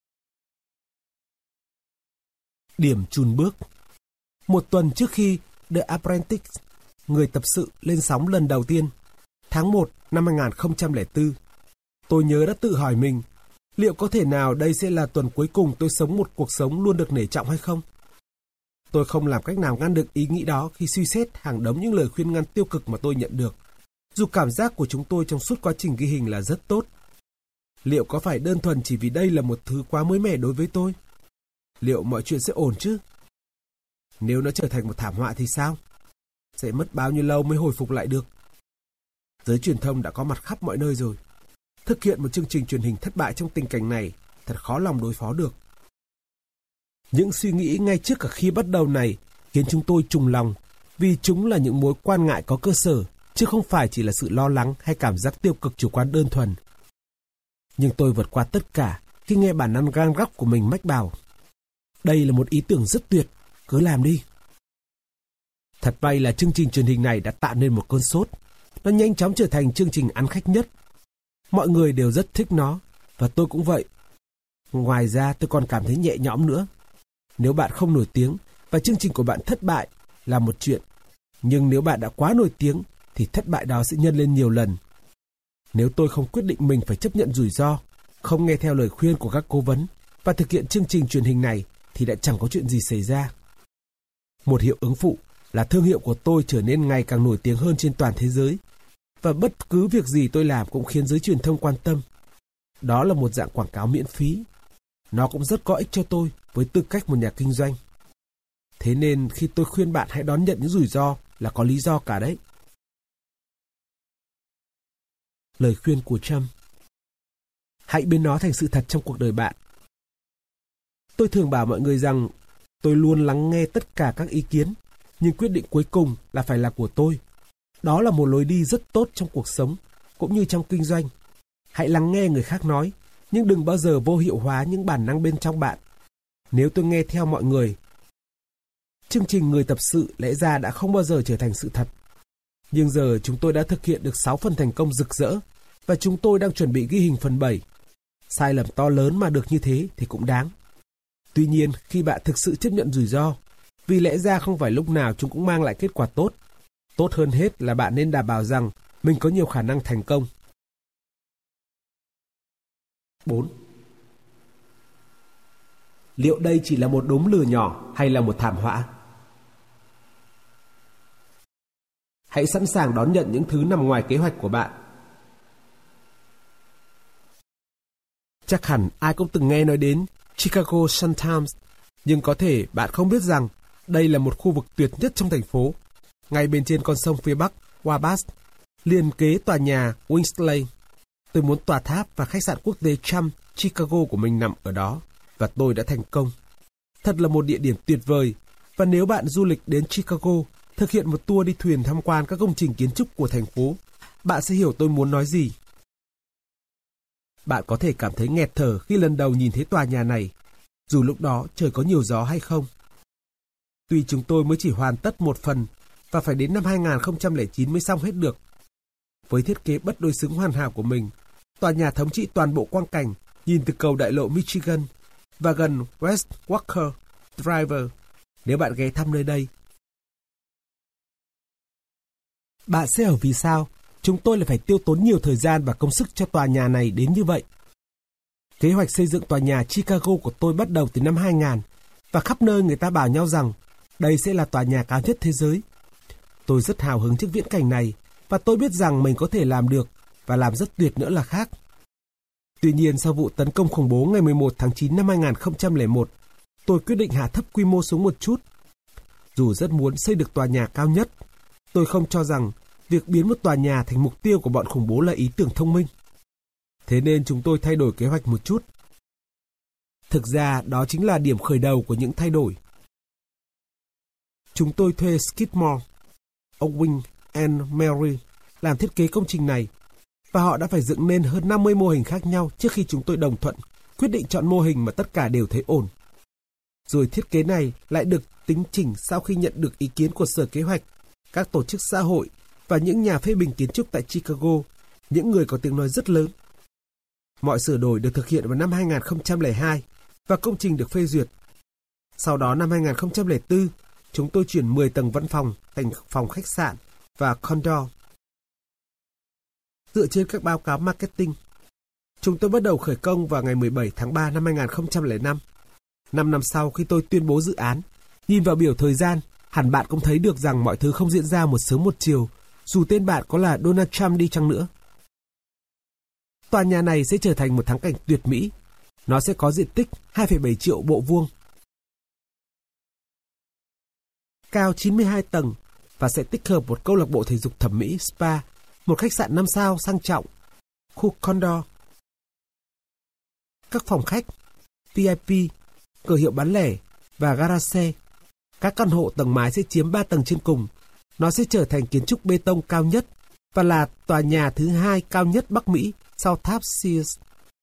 Điểm chùn bước. Một tuần trước khi The Apprentice, người tập sự, lên sóng lần đầu tiên, tháng một năm hai nghìn không trăm lẻ bốn, tôi nhớ đã tự hỏi mình, liệu có thể nào đây sẽ là tuần cuối cùng tôi sống một cuộc sống luôn được nể trọng hay không? Tôi không làm cách nào ngăn được ý nghĩ đó khi suy xét hàng đống những lời khuyên ngăn tiêu cực mà tôi nhận được, dù cảm giác của chúng tôi trong suốt quá trình ghi hình là rất tốt. Liệu có phải đơn thuần chỉ vì đây là một thứ quá mới mẻ đối với tôi? Liệu mọi chuyện sẽ ổn chứ? Nếu nó trở thành một thảm họa thì sao? Sẽ mất bao nhiêu lâu mới hồi phục lại được? Giới truyền thông đã có mặt khắp mọi nơi rồi. Thực hiện một chương trình truyền hình thất bại trong tình cảnh này thật khó lòng đối phó được. Những suy nghĩ ngay trước cả khi bắt đầu này khiến chúng tôi trùng lòng, vì chúng là những mối quan ngại có cơ sở, chứ không phải chỉ là sự lo lắng hay cảm giác tiêu cực chủ quan đơn thuần. Nhưng tôi vượt qua tất cả khi nghe bản năng gan góc của mình mách bảo: đây là một ý tưởng rất tuyệt, cứ làm đi. Thật may là chương trình truyền hình này đã tạo nên một cơn sốt. Nó nhanh chóng trở thành chương trình ăn khách nhất. Mọi người đều rất thích nó, và tôi cũng vậy. Ngoài ra tôi còn cảm thấy nhẹ nhõm nữa. Nếu bạn không nổi tiếng và chương trình của bạn thất bại là một chuyện, nhưng nếu bạn đã quá nổi tiếng thì thất bại đó sẽ nhân lên nhiều lần. Nếu tôi không quyết định mình phải chấp nhận rủi ro, không nghe theo lời khuyên của các cố vấn và thực hiện chương trình truyền hình này thì đã chẳng có chuyện gì xảy ra. Một hiệu ứng phụ là thương hiệu của tôi trở nên ngày càng nổi tiếng hơn trên toàn thế giới, và bất cứ việc gì tôi làm cũng khiến giới truyền thông quan tâm. Đó là một dạng quảng cáo miễn phí. Nó cũng rất có ích cho tôi với tư cách một nhà kinh doanh. Thế nên khi tôi khuyên bạn hãy đón nhận những rủi ro là có lý do cả đấy. Lời khuyên của Trump: hãy biến nó thành sự thật trong cuộc đời bạn. Tôi thường bảo mọi người rằng tôi luôn lắng nghe tất cả các ý kiến, nhưng quyết định cuối cùng là phải là của tôi. Đó là một lối đi rất tốt trong cuộc sống, cũng như trong kinh doanh. Hãy lắng nghe người khác nói, nhưng đừng bao giờ vô hiệu hóa những bản năng bên trong bạn. Nếu tôi nghe theo mọi người, chương trình Người Tập Sự lẽ ra đã không bao giờ trở thành sự thật. Nhưng giờ chúng tôi đã thực hiện được sáu phần thành công rực rỡ, và chúng tôi đang chuẩn bị ghi hình phần bảy. Sai lầm to lớn mà được như thế thì cũng đáng. Tuy nhiên, khi bạn thực sự chấp nhận rủi ro, vì lẽ ra không phải lúc nào chúng cũng mang lại kết quả tốt. Tốt hơn hết là bạn nên đảm bảo rằng mình có nhiều khả năng thành công. bốn. Liệu đây chỉ là một đốm lửa nhỏ hay là một thảm họa? Hãy sẵn sàng đón nhận những thứ nằm ngoài kế hoạch của bạn. Chắc hẳn ai cũng từng nghe nói đến Chicago Sun-Times, nhưng có thể bạn không biết rằng đây là một khu vực tuyệt nhất trong thành phố, ngay bên trên con sông phía bắc Wabash, liền kế tòa nhà Winsley. Tôi muốn tòa tháp và khách sạn quốc tế Trump Chicago của mình nằm ở đó, và tôi đã thành công. Thật là một địa điểm tuyệt vời, và nếu bạn du lịch đến Chicago, thực hiện một tour đi thuyền tham quan các công trình kiến trúc của thành phố, bạn sẽ hiểu tôi muốn nói gì. Bạn có thể cảm thấy nghẹt thở khi lần đầu nhìn thấy tòa nhà này, dù lúc đó trời có nhiều gió hay không. Tuy chúng tôi mới chỉ hoàn tất một phần, và phải đến năm hai nghìn không trăm lẻ chín mới xong hết được. Với thiết kế bất đối xứng hoàn hảo của mình, tòa nhà thống trị toàn bộ quang cảnh nhìn từ cầu đại lộ Michigan và gần West Walker Drive nếu bạn ghé thăm nơi đây. Bạn sẽ hiểu vì sao chúng tôi lại phải tiêu tốn nhiều thời gian và công sức cho tòa nhà này đến như vậy. Kế hoạch xây dựng tòa nhà Chicago của tôi bắt đầu từ năm hai nghìn, và khắp nơi người ta bảo nhau rằng đây sẽ là tòa nhà cao nhất thế giới. Tôi rất hào hứng trước viễn cảnh này, và tôi biết rằng mình có thể làm được, và làm rất tuyệt nữa là khác. Tuy nhiên, sau vụ tấn công khủng bố ngày mười một tháng chín năm hai nghìn không trăm lẻ một, tôi quyết định hạ thấp quy mô xuống một chút. Dù rất muốn xây được tòa nhà cao nhất, tôi không cho rằng việc biến một tòa nhà thành mục tiêu của bọn khủng bố là ý tưởng thông minh. Thế nên chúng tôi thay đổi kế hoạch một chút. Thực ra, đó chính là điểm khởi đầu của những thay đổi. chúng tôi thuê Skidmore, Owen and Mary làm thiết kế công trình này, và họ đã phải dựng nên hơn năm mươi mô hình khác nhau trước khi chúng tôi đồng thuận, quyết định chọn mô hình mà tất cả đều thấy ổn. Rồi thiết kế này lại được tính chỉnh sau khi nhận được ý kiến của Sở Kế hoạch, các tổ chức xã hội và những nhà phê bình kiến trúc tại Chicago, những người có tiếng nói rất lớn. Mọi sửa đổi được thực hiện vào năm hai nghìn không trăm lẻ hai và công trình được phê duyệt. Sau đó năm hai nghìn không trăm lẻ bốn, chúng tôi chuyển mười tầng văn phòng thành phòng khách sạn và condo. Dựa trên các báo cáo marketing, chúng tôi bắt đầu khởi công vào ngày mười bảy tháng ba năm hai nghìn không trăm lẻ năm. Năm năm sau khi tôi tuyên bố dự án, nhìn vào biểu thời gian, hẳn bạn cũng thấy được rằng mọi thứ không diễn ra một sớm một chiều, dù tên bạn có là Donald Trump đi chăng nữa. Tòa nhà này sẽ trở thành một thắng cảnh tuyệt mỹ. Nó sẽ có diện tích hai phẩy bảy triệu bộ vuông, cao chín mươi hai tầng và sẽ tích hợp một câu lạc bộ thể dục thẩm mỹ spa, một khách sạn năm sao sang trọng, khu condo, các phòng khách, vê i pê, cửa hiệu bán lẻ và gara xe. Các căn hộ tầng mái sẽ chiếm ba tầng trên cùng. Nó sẽ trở thành kiến trúc bê tông cao nhất và là tòa nhà thứ hai cao nhất Bắc Mỹ sau tháp Sears.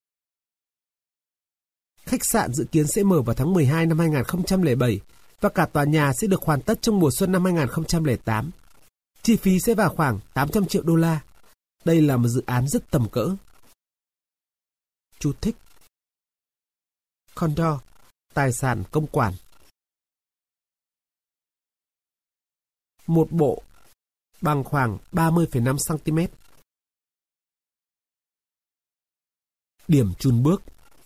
Khách sạn dự kiến sẽ mở vào tháng mười hai năm hai nghìn không trăm lẻ bảy và cả tòa nhà sẽ được hoàn tất trong mùa xuân năm hai nghìn không trăm lẻ tám. Chi phí sẽ vào khoảng tám trăm triệu đô la. Đây là một dự án rất tầm cỡ. Chú thích: condo, tài sản công quản. Một bộ bằng khoảng ba mươi phẩy năm xăng-ti-mét. Điểm chùn bước.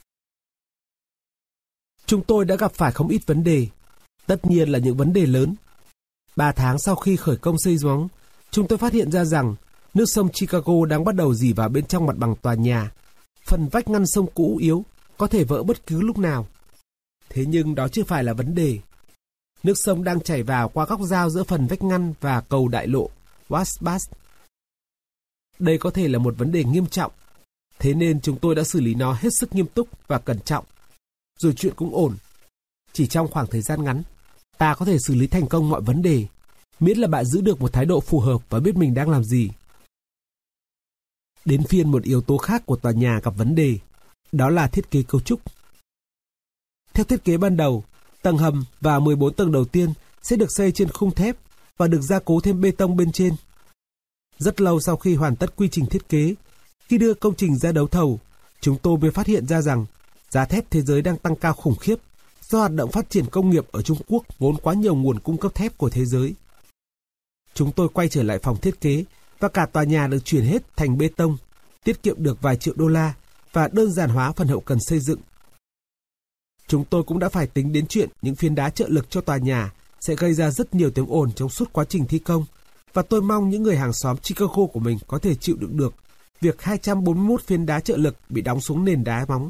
Chúng tôi đã gặp phải không ít vấn đề, tất nhiên là những vấn đề lớn. Ba tháng sau khi khởi công xây móng, chúng tôi phát hiện ra rằng nước sông Chicago đang bắt đầu rỉ vào bên trong mặt bằng tòa nhà. Phần vách ngăn sông cũ yếu, có thể vỡ bất cứ lúc nào. Thế nhưng đó chưa phải là vấn đề. Nước sông đang chảy vào qua góc giao giữa phần vách ngăn và cầu đại lộ Wasbash. Đây có thể là một vấn đề nghiêm trọng. Thế nên chúng tôi đã xử lý nó hết sức nghiêm túc và cẩn trọng. Rồi chuyện cũng ổn. Chỉ trong khoảng thời gian ngắn, ta có thể xử lý thành công mọi vấn đề, miễn là bạn giữ được một thái độ phù hợp và biết mình đang làm gì. Đến phiên một yếu tố khác của tòa nhà gặp vấn đề, đó là thiết kế cấu trúc. Theo thiết kế ban đầu, tầng hầm và mười bốn tầng đầu tiên sẽ được xây trên khung thép và được gia cố thêm bê tông bên trên. Rất lâu sau khi hoàn tất quy trình thiết kế, khi đưa công trình ra đấu thầu, chúng tôi mới phát hiện ra rằng giá thép thế giới đang tăng cao khủng khiếp do hoạt động phát triển công nghiệp ở Trung Quốc vốn quá nhiều nguồn cung cấp thép của thế giới. Chúng tôi quay trở lại phòng thiết kế và cả tòa nhà được chuyển hết thành bê tông, tiết kiệm được vài triệu đô la và đơn giản hóa phần hậu cần xây dựng. Chúng tôi cũng đã phải tính đến chuyện những phiến đá trợ lực cho tòa nhà sẽ gây ra rất nhiều tiếng ồn trong suốt quá trình thi công, và tôi mong những người hàng xóm Chicago của mình có thể chịu đựng được việc hai trăm bốn mươi mốt phiến đá trợ lực bị đóng xuống nền đá móng.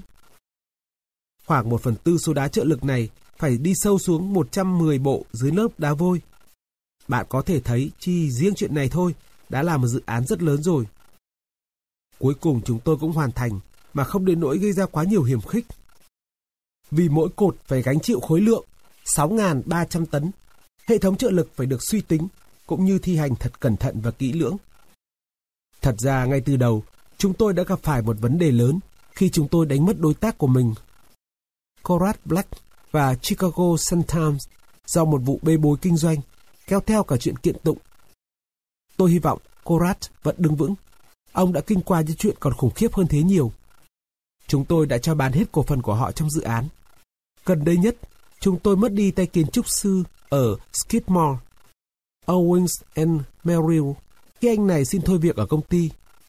Khoảng một phần tư số đá trợ lực này phải đi sâu xuống một trăm mười bộ dưới lớp đá vôi. Bạn có thể thấy chỉ riêng chuyện này thôi đã là một dự án rất lớn rồi. Cuối cùng chúng tôi cũng hoàn thành mà không đến nỗi gây ra quá nhiều hiểm khích. Vì mỗi cột phải gánh chịu khối lượng sáu nghìn ba trăm tấn, hệ thống trợ lực phải được suy tính cũng như thi hành thật cẩn thận và kỹ lưỡng. Thật ra ngay từ đầu, chúng tôi đã gặp phải một vấn đề lớn khi chúng tôi đánh mất đối tác của mình, Conrad Black và Chicago Sun-Times, do một vụ bê bối kinh doanh, kéo theo cả chuyện kiện tụng. Tôi hy vọng Conrad vẫn đứng vững. Ông đã kinh qua những chuyện còn khủng khiếp hơn thế nhiều. Chúng tôi đã cho bán hết cổ phần của họ trong dự án. Gần đây nhất, chúng tôi mất đi tay kiến trúc sư ở Skidmore, Owens and Merrill, khi anh này xin thôi việc ở công ty.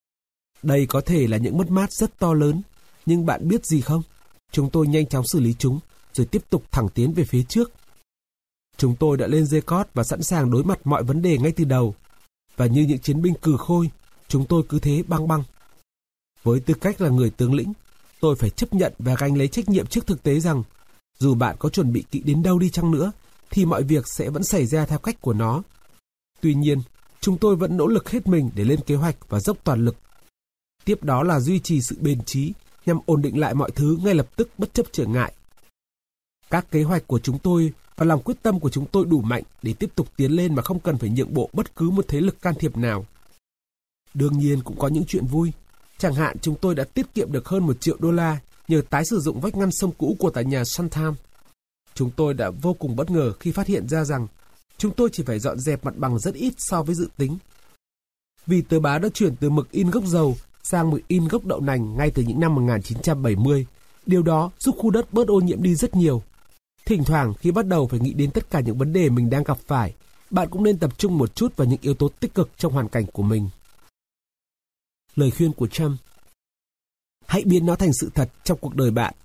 Đây có thể là những mất mát rất to lớn, nhưng bạn biết gì không? Chúng tôi nhanh chóng xử lý chúng, rồi tiếp tục thẳng tiến về phía trước. Chúng tôi đã lên dây cót và sẵn sàng đối mặt mọi vấn đề ngay từ đầu. Và như những chiến binh cừ khôi, chúng tôi cứ thế băng băng. Với tư cách là người tướng lĩnh, tôi phải chấp nhận và gánh lấy trách nhiệm trước thực tế rằng dù bạn có chuẩn bị kỹ đến đâu đi chăng nữa, thì mọi việc sẽ vẫn xảy ra theo cách của nó. Tuy nhiên, chúng tôi vẫn nỗ lực hết mình để lên kế hoạch và dốc toàn lực. Tiếp đó là duy trì sự bền chí nhằm ổn định lại mọi thứ ngay lập tức bất chấp trở ngại. Các kế hoạch của chúng tôi và lòng quyết tâm của chúng tôi đủ mạnh để tiếp tục tiến lên mà không cần phải nhượng bộ bất cứ một thế lực can thiệp nào. Đương nhiên cũng có những chuyện vui. Chẳng hạn chúng tôi đã tiết kiệm được hơn một triệu đô la nhờ tái sử dụng vách ngăn sông cũ của tòa nhà Suntown. Chúng tôi đã vô cùng bất ngờ khi phát hiện ra rằng chúng tôi chỉ phải dọn dẹp mặt bằng rất ít so với dự tính. Vì tờ báo đã chuyển từ mực in gốc dầu sang mực in gốc đậu nành ngay từ những năm một nghìn chín trăm bảy mươi. Điều đó giúp khu đất bớt ô nhiễm đi rất nhiều. Thỉnh thoảng khi bắt đầu phải nghĩ đến tất cả những vấn đề mình đang gặp phải, bạn cũng nên tập trung một chút vào những yếu tố tích cực trong hoàn cảnh của mình. Lời khuyên của Trump: hãy biến nó thành sự thật trong cuộc đời bạn.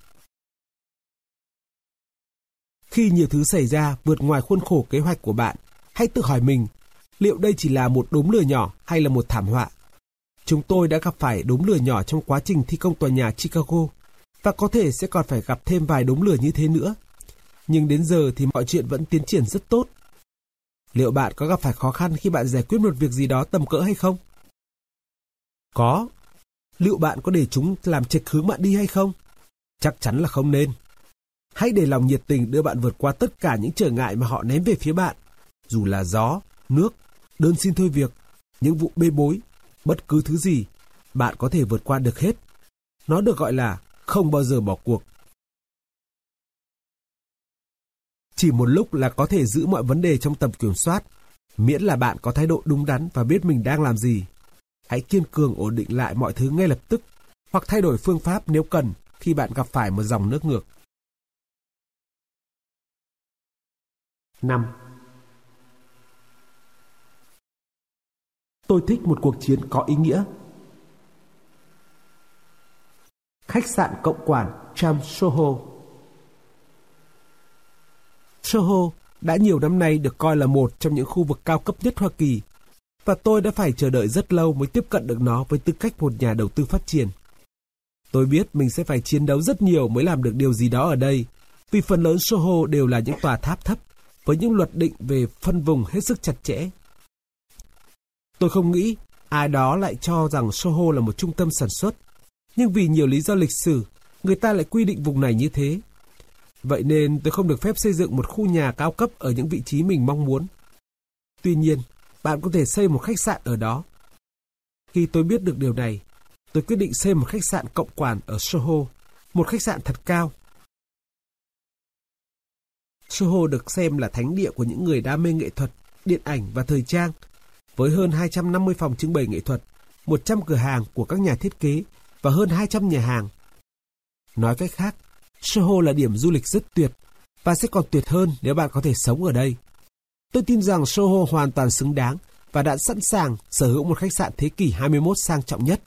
Khi nhiều thứ xảy ra vượt ngoài khuôn khổ kế hoạch của bạn, hãy tự hỏi mình, liệu đây chỉ là một đốm lửa nhỏ hay là một thảm họa? Chúng tôi đã gặp phải đốm lửa nhỏ trong quá trình thi công tòa nhà Chicago, và có thể sẽ còn phải gặp thêm vài đốm lửa như thế nữa. Nhưng đến giờ thì mọi chuyện vẫn tiến triển rất tốt. Liệu bạn có gặp phải khó khăn khi bạn giải quyết một việc gì đó tầm cỡ hay không? Có. Liệu bạn có để chúng làm chệch hướng bạn đi hay không? Chắc chắn là không nên. Hãy để lòng nhiệt tình đưa bạn vượt qua tất cả những trở ngại mà họ ném về phía bạn. Dù là gió, nước, đơn xin thôi việc, những vụ bê bối, bất cứ thứ gì, bạn có thể vượt qua được hết. Nó được gọi là không bao giờ bỏ cuộc. Chỉ một lúc là có thể giữ mọi vấn đề trong tầm kiểm soát, miễn là bạn có thái độ đúng đắn và biết mình đang làm gì. Hãy kiên cường ổn định lại mọi thứ ngay lập tức, hoặc thay đổi phương pháp nếu cần khi bạn gặp phải một dòng nước ngược. năm. Tôi thích một cuộc chiến có ý nghĩa. Khách sạn Cộng quản Trump Soho. Soho đã nhiều năm nay được coi là một trong những khu vực cao cấp nhất Hoa Kỳ, và tôi đã phải chờ đợi rất lâu mới tiếp cận được nó với tư cách một nhà đầu tư phát triển. Tôi biết mình sẽ phải chiến đấu rất nhiều mới làm được điều gì đó ở đây, vì phần lớn Soho đều là những tòa tháp thấp, với những luật định về phân vùng hết sức chặt chẽ. Tôi không nghĩ ai đó lại cho rằng Soho là một trung tâm sản xuất, nhưng vì nhiều lý do lịch sử, người ta lại quy định vùng này như thế. Vậy nên tôi không được phép xây dựng một khu nhà cao cấp ở những vị trí mình mong muốn. Tuy nhiên, bạn có thể xây một khách sạn ở đó. Khi tôi biết được điều này, tôi quyết định xây một khách sạn cộng quản ở Soho, một khách sạn thật cao. Soho được xem là thánh địa của những người đam mê nghệ thuật, điện ảnh và thời trang, với hơn hai trăm năm mươi phòng trưng bày nghệ thuật, một trăm cửa hàng của các nhà thiết kế và hơn hai trăm nhà hàng. Nói cách khác, Soho là điểm du lịch rất tuyệt, và sẽ còn tuyệt hơn nếu bạn có thể sống ở đây. Tôi tin rằng Soho hoàn toàn xứng đáng và đã sẵn sàng sở hữu một khách sạn thế kỷ hai mươi mốt sang trọng nhất.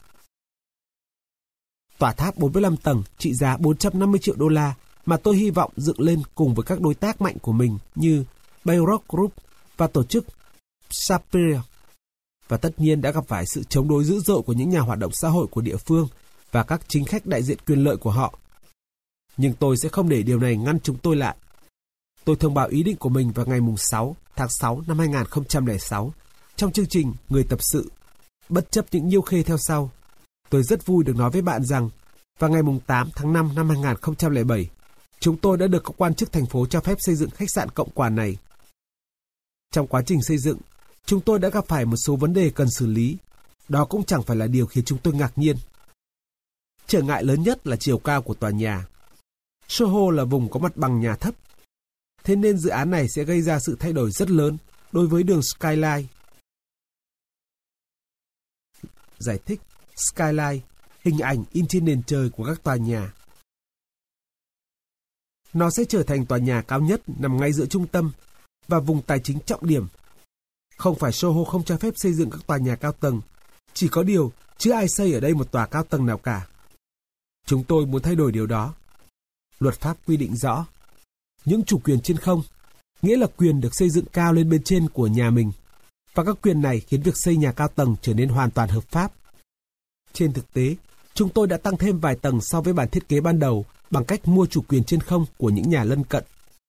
Tòa tháp bốn mươi lăm tầng trị giá bốn trăm năm mươi triệu đô la mà tôi hy vọng dựng lên cùng với các đối tác mạnh của mình như Bayrock Group và tổ chức Sapphire, và tất nhiên đã gặp phải sự chống đối dữ dội của những nhà hoạt động xã hội của địa phương và các chính khách đại diện quyền lợi của họ. Nhưng tôi sẽ không để điều này ngăn chúng tôi lại. Tôi thông báo ý định của mình vào ngày sáu tháng sáu năm hai nghìn không trăm lẻ sáu trong chương trình Người tập sự. Bất chấp những nhiêu khê theo sau, tôi rất vui được nói với bạn rằng vào ngày tám tháng năm năm hai nghìn không trăm lẻ bảy, chúng tôi đã được các quan chức thành phố cho phép xây dựng khách sạn cộng quản này. Trong quá trình xây dựng, chúng tôi đã gặp phải một số vấn đề cần xử lý. Đó cũng chẳng phải là điều khiến chúng tôi ngạc nhiên. Trở ngại lớn nhất là chiều cao của tòa nhà. Soho là vùng có mặt bằng nhà thấp. Thế nên dự án này sẽ gây ra sự thay đổi rất lớn đối với đường Skyline. Giải thích: Skyline, hình ảnh in trên nền trời của các tòa nhà. Nó sẽ trở thành tòa nhà cao nhất nằm ngay giữa trung tâm và vùng tài chính trọng điểm. Không phải Soho không cho phép xây dựng các tòa nhà cao tầng, chỉ có điều chưa ai xây ở đây một tòa cao tầng nào cả. Chúng tôi muốn thay đổi điều đó. Luật pháp quy định rõ những chủ quyền trên không, nghĩa là quyền được xây dựng cao lên bên trên của nhà mình, và các quyền này khiến việc xây nhà cao tầng trở nên hoàn toàn hợp pháp. Trên thực tế, chúng tôi đã tăng thêm vài tầng so với bản thiết kế ban đầu bằng cách mua chủ quyền trên không của những nhà lân cận.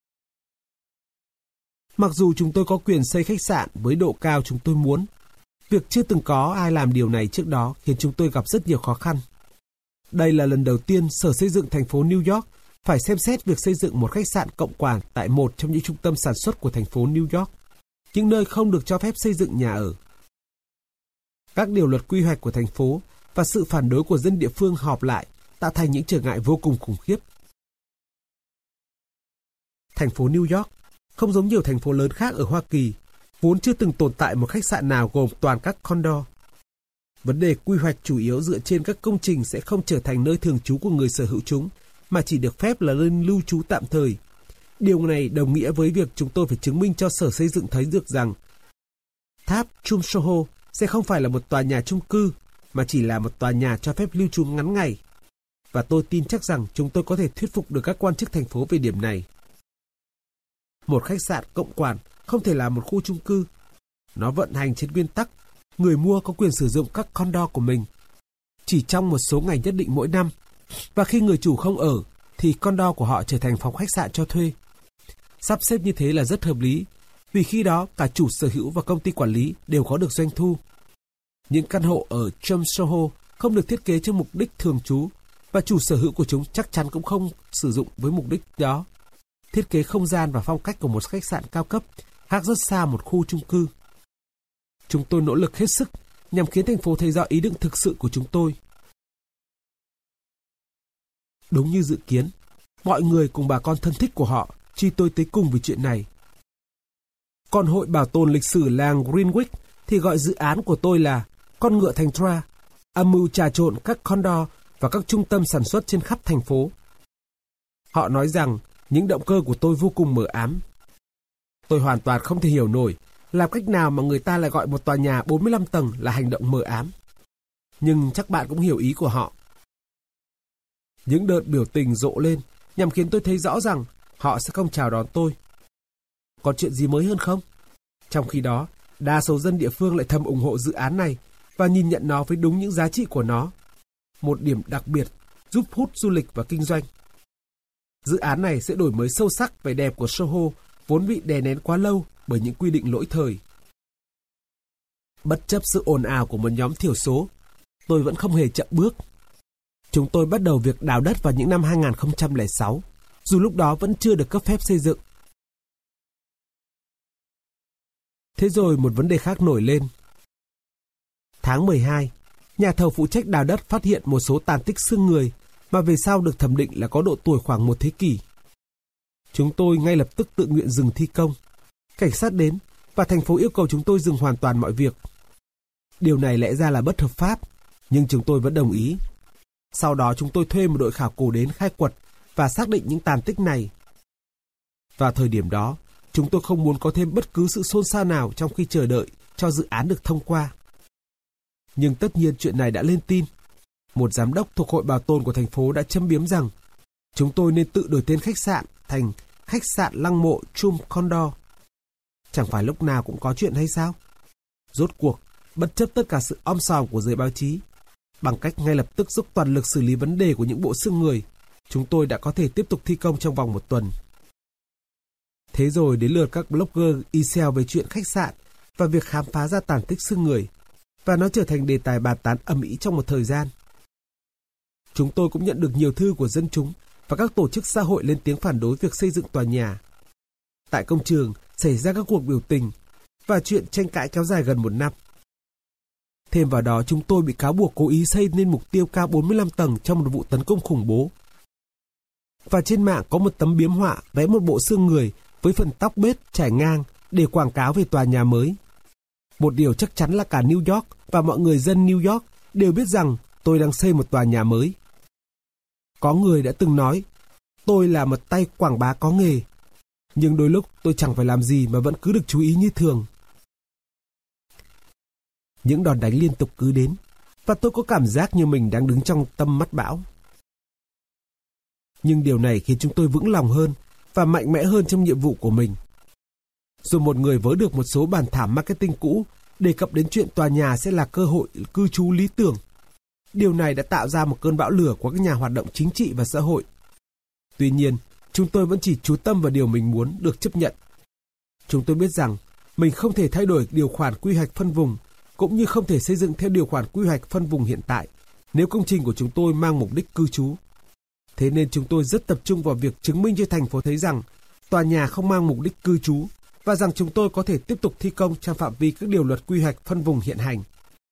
Mặc dù chúng tôi có quyền xây khách sạn với độ cao chúng tôi muốn, việc chưa từng có ai làm điều này trước đó khiến chúng tôi gặp rất nhiều khó khăn. Đây là lần đầu tiên Sở Xây dựng thành phố New York phải xem xét việc xây dựng một khách sạn cộng quản tại một trong những trung tâm sản xuất của thành phố New York, những nơi không được cho phép xây dựng nhà ở. Các điều luật quy hoạch của thành phố và sự phản đối của dân địa phương họp lại tạo thành những trở ngại vô cùng khủng khiếp. Thành phố New York, không giống nhiều thành phố lớn khác ở Hoa Kỳ, vốn chưa từng tồn tại một khách sạn nào gồm toàn các condo. Vấn đề quy hoạch chủ yếu dựa trên các công trình sẽ không trở thành nơi thường trú của người sở hữu chúng, mà chỉ được phép là nơi lưu trú tạm thời. Điều này đồng nghĩa với việc chúng tôi phải chứng minh cho Sở Xây dựng thấy được rằng tháp Trump Soho sẽ không phải là một tòa nhà chung cư, mà chỉ là một tòa nhà cho phép lưu trú ngắn ngày. Và tôi tin chắc rằng chúng tôi có thể thuyết phục được các quan chức thành phố về điểm này. Một khách sạn cộng quản không thể là một khu chung cư. Nó vận hành trên nguyên tắc người mua có quyền sử dụng các condo của mình chỉ trong một số ngày nhất định mỗi năm, và khi người chủ không ở thì condo của họ trở thành phòng khách sạn cho thuê. Sắp xếp như thế là rất hợp lý, vì khi đó cả chủ sở hữu và công ty quản lý đều có được doanh thu. Những căn hộ ở Trump Soho không được thiết kế cho mục đích thường trú, và chủ sở hữu của chúng chắc chắn cũng không sử dụng với mục đích đó. Thiết kế không gian và phong cách của một khách sạn cao cấp khác rất xa một khu chung cư. Chúng tôi nỗ lực hết sức nhằm khiến thành phố thấy rõ ý định thực sự của chúng tôi. Đúng như dự kiến, mọi người cùng bà con thân thích của họ truy tôi tới cùng vì chuyện này. Còn Hội Bảo tồn Lịch sử làng Greenwich thì gọi dự án của tôi là con ngựa thành Troy, âm mưu trà trộn các condo và các trung tâm sản xuất trên khắp thành phố. Họ nói rằng những động cơ của tôi vô cùng mờ ám. Tôi hoàn toàn không thể hiểu nổi làm cách nào mà người ta lại gọi một tòa nhà bốn mươi lăm tầng là hành động mờ ám. Nhưng chắc bạn cũng hiểu ý của họ. Những đợt biểu tình rộ lên nhằm khiến tôi thấy rõ rằng họ sẽ không chào đón tôi. Còn chuyện gì mới hơn không? Trong khi đó, đa số dân địa phương lại thầm ủng hộ dự án này và nhìn nhận nó với đúng những giá trị của nó. Một điểm đặc biệt giúp hút du lịch và kinh doanh. Dự án này sẽ đổi mới sâu sắc vẻ đẹp của Soho vốn bị đè nén quá lâu bởi những quy định lỗi thời. Bất chấp sự ồn ào của một nhóm thiểu số, tôi vẫn không hề chậm bước. Chúng tôi bắt đầu việc đào đất vào những năm hai nghìn không trăm lẻ sáu, dù lúc đó vẫn chưa được cấp phép xây dựng. Thế rồi một vấn đề khác nổi lên. Tháng mười hai, nhà thầu phụ trách đào đất phát hiện một số tàn tích xương người mà về sau được thẩm định là có độ tuổi khoảng một thế kỷ. Chúng tôi ngay lập tức tự nguyện dừng thi công. Cảnh sát đến và thành phố yêu cầu chúng tôi dừng hoàn toàn mọi việc. Điều này lẽ ra là bất hợp pháp, nhưng chúng tôi vẫn đồng ý. Sau đó chúng tôi thuê một đội khảo cổ đến khai quật và xác định những tàn tích này. Vào thời điểm đó, chúng tôi không muốn có thêm bất cứ sự xôn xao nào trong khi chờ đợi cho dự án được thông qua. Nhưng tất nhiên chuyện này đã lên tin. Một giám đốc thuộc hội bảo tồn của thành phố đã châm biếm rằng chúng tôi nên tự đổi tên khách sạn thành khách sạn lăng mộ Trump Condo. Chẳng phải lúc nào cũng có chuyện hay sao? Rốt cuộc, bất chấp tất cả sự om sòm của giới báo chí, bằng cách ngay lập tức dốc toàn lực xử lý vấn đề của những bộ xương người, chúng tôi đã có thể tiếp tục thi công trong vòng một tuần. Thế rồi đến lượt các blogger y xèo về chuyện khách sạn và việc khám phá ra tàn tích xương người, và nó trở thành đề tài bàn tán ầm ĩ trong một thời gian. Chúng tôi cũng nhận được nhiều thư của dân chúng và các tổ chức xã hội lên tiếng phản đối việc xây dựng tòa nhà. Tại công trường xảy ra các cuộc biểu tình và chuyện tranh cãi kéo dài gần một năm. Thêm vào đó, chúng tôi bị cáo buộc cố ý xây nên mục tiêu cao bốn mươi lăm tầng trong một vụ tấn công khủng bố. Và trên mạng có một tấm biếm họa vẽ một bộ xương người với phần tóc bết trải ngang để quảng cáo về tòa nhà mới. Một điều chắc chắn là cả New York và mọi người dân New York đều biết rằng tôi đang xây một tòa nhà mới. Có người đã từng nói, tôi là một tay quảng bá có nghề, nhưng đôi lúc tôi chẳng phải làm gì mà vẫn cứ được chú ý như thường. Những đòn đánh liên tục cứ đến, và tôi có cảm giác như mình đang đứng trong tâm mắt bão. Nhưng điều này khiến chúng tôi vững lòng hơn và mạnh mẽ hơn trong nhiệm vụ của mình. Rồi một người vớ được một số bản thảo marketing cũ đề cập đến chuyện tòa nhà sẽ là cơ hội cư trú lý tưởng. Điều này đã tạo ra một cơn bão lửa của các nhà hoạt động chính trị và xã hội. Tuy nhiên, chúng tôi vẫn chỉ chú tâm vào điều mình muốn được chấp nhận. Chúng tôi biết rằng mình không thể thay đổi điều khoản quy hoạch phân vùng, cũng như không thể xây dựng theo điều khoản quy hoạch phân vùng hiện tại nếu công trình của chúng tôi mang mục đích cư trú. Thế nên chúng tôi rất tập trung vào việc chứng minh cho thành phố thấy rằng tòa nhà không mang mục đích cư trú và rằng chúng tôi có thể tiếp tục thi công trong phạm vi các điều luật quy hoạch phân vùng hiện hành.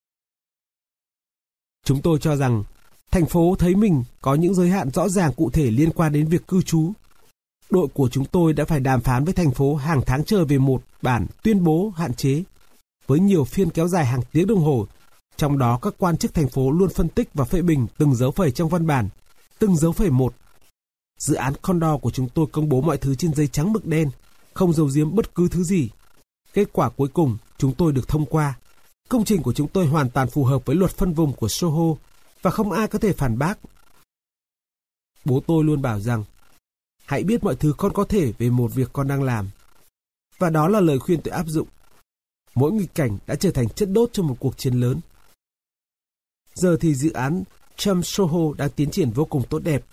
Chúng tôi cho rằng thành phố thấy mình có những giới hạn rõ ràng cụ thể liên quan đến việc cư trú. Đội của chúng tôi đã phải đàm phán với thành phố hàng tháng trời về một bản tuyên bố hạn chế, với nhiều phiên kéo dài hàng tiếng đồng hồ. Trong đó các quan chức thành phố luôn phân tích và phê bình từng dấu phẩy trong văn bản, từng dấu phẩy một. Dự án Condor của chúng tôi công bố mọi thứ trên giấy trắng mực đen, không giấu giếm bất cứ thứ gì. Kết quả cuối cùng chúng tôi được thông qua. Công trình của chúng tôi hoàn toàn phù hợp với luật phân vùng của Soho và không ai có thể phản bác. Bố tôi luôn bảo rằng, hãy biết mọi thứ con có thể về một việc con đang làm. Và đó là lời khuyên tôi áp dụng. Mỗi nghịch cảnh đã trở thành chất đốt cho một cuộc chiến lớn. Giờ thì dự án Trump Soho đang tiến triển vô cùng tốt đẹp.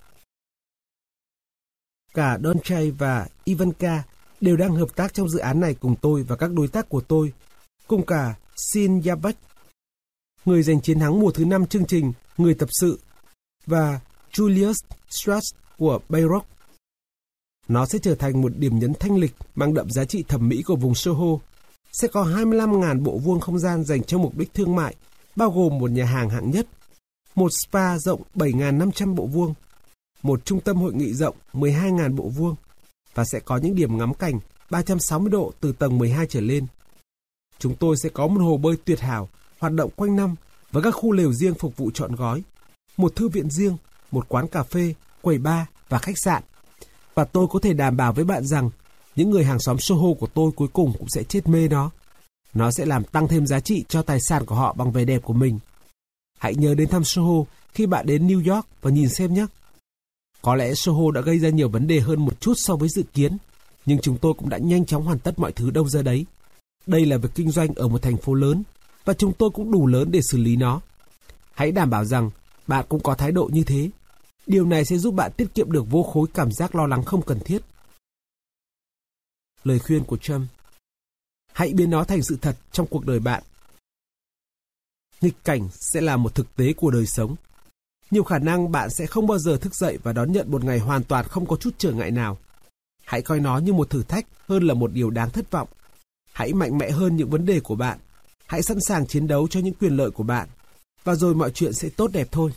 Cả Donchai và Ivanka đều đang hợp tác trong dự án này cùng tôi và các đối tác của tôi, cùng cả Sin Yabak, người giành chiến thắng mùa thứ năm chương trình Người tập sự, và Julius Strass của Bayrock. Nó sẽ trở thành một điểm nhấn thanh lịch mang đậm giá trị thẩm mỹ của vùng Soho. Sẽ có hai mươi lăm nghìn bộ vuông không gian dành cho mục đích thương mại, bao gồm một nhà hàng hạng nhất, một spa rộng bảy nghìn năm trăm bộ vuông, một trung tâm hội nghị rộng mười hai nghìn bộ vuông, và sẽ có những điểm ngắm cảnh ba trăm sáu mươi độ từ tầng mười hai trở lên. Chúng tôi sẽ có một hồ bơi tuyệt hảo, hoạt động quanh năm với các khu lều riêng phục vụ trọn gói, một thư viện riêng, một quán cà phê, quầy bar và khách sạn. Và tôi có thể đảm bảo với bạn rằng những người hàng xóm Soho của tôi cuối cùng cũng sẽ chết mê nó. Nó sẽ làm tăng thêm giá trị cho tài sản của họ bằng vẻ đẹp của mình. Hãy nhớ đến thăm Soho khi bạn đến New York và nhìn xem nhé. Có lẽ Soho đã gây ra nhiều vấn đề hơn một chút so với dự kiến, nhưng chúng tôi cũng đã nhanh chóng hoàn tất mọi thứ đâu ra đấy. Đây là việc kinh doanh ở một thành phố lớn, và chúng tôi cũng đủ lớn để xử lý nó. Hãy đảm bảo rằng bạn cũng có thái độ như thế. Điều này sẽ giúp bạn tiết kiệm được vô khối cảm giác lo lắng không cần thiết. Lời khuyên của Trump: hãy biến nó thành sự thật trong cuộc đời bạn. Nghịch cảnh sẽ là một thực tế của đời sống. Nhiều khả năng bạn sẽ không bao giờ thức dậy và đón nhận một ngày hoàn toàn không có chút trở ngại nào. Hãy coi nó như một thử thách hơn là một điều đáng thất vọng. Hãy mạnh mẽ hơn những vấn đề của bạn. Hãy sẵn sàng chiến đấu cho những quyền lợi của bạn. Và rồi mọi chuyện sẽ tốt đẹp thôi.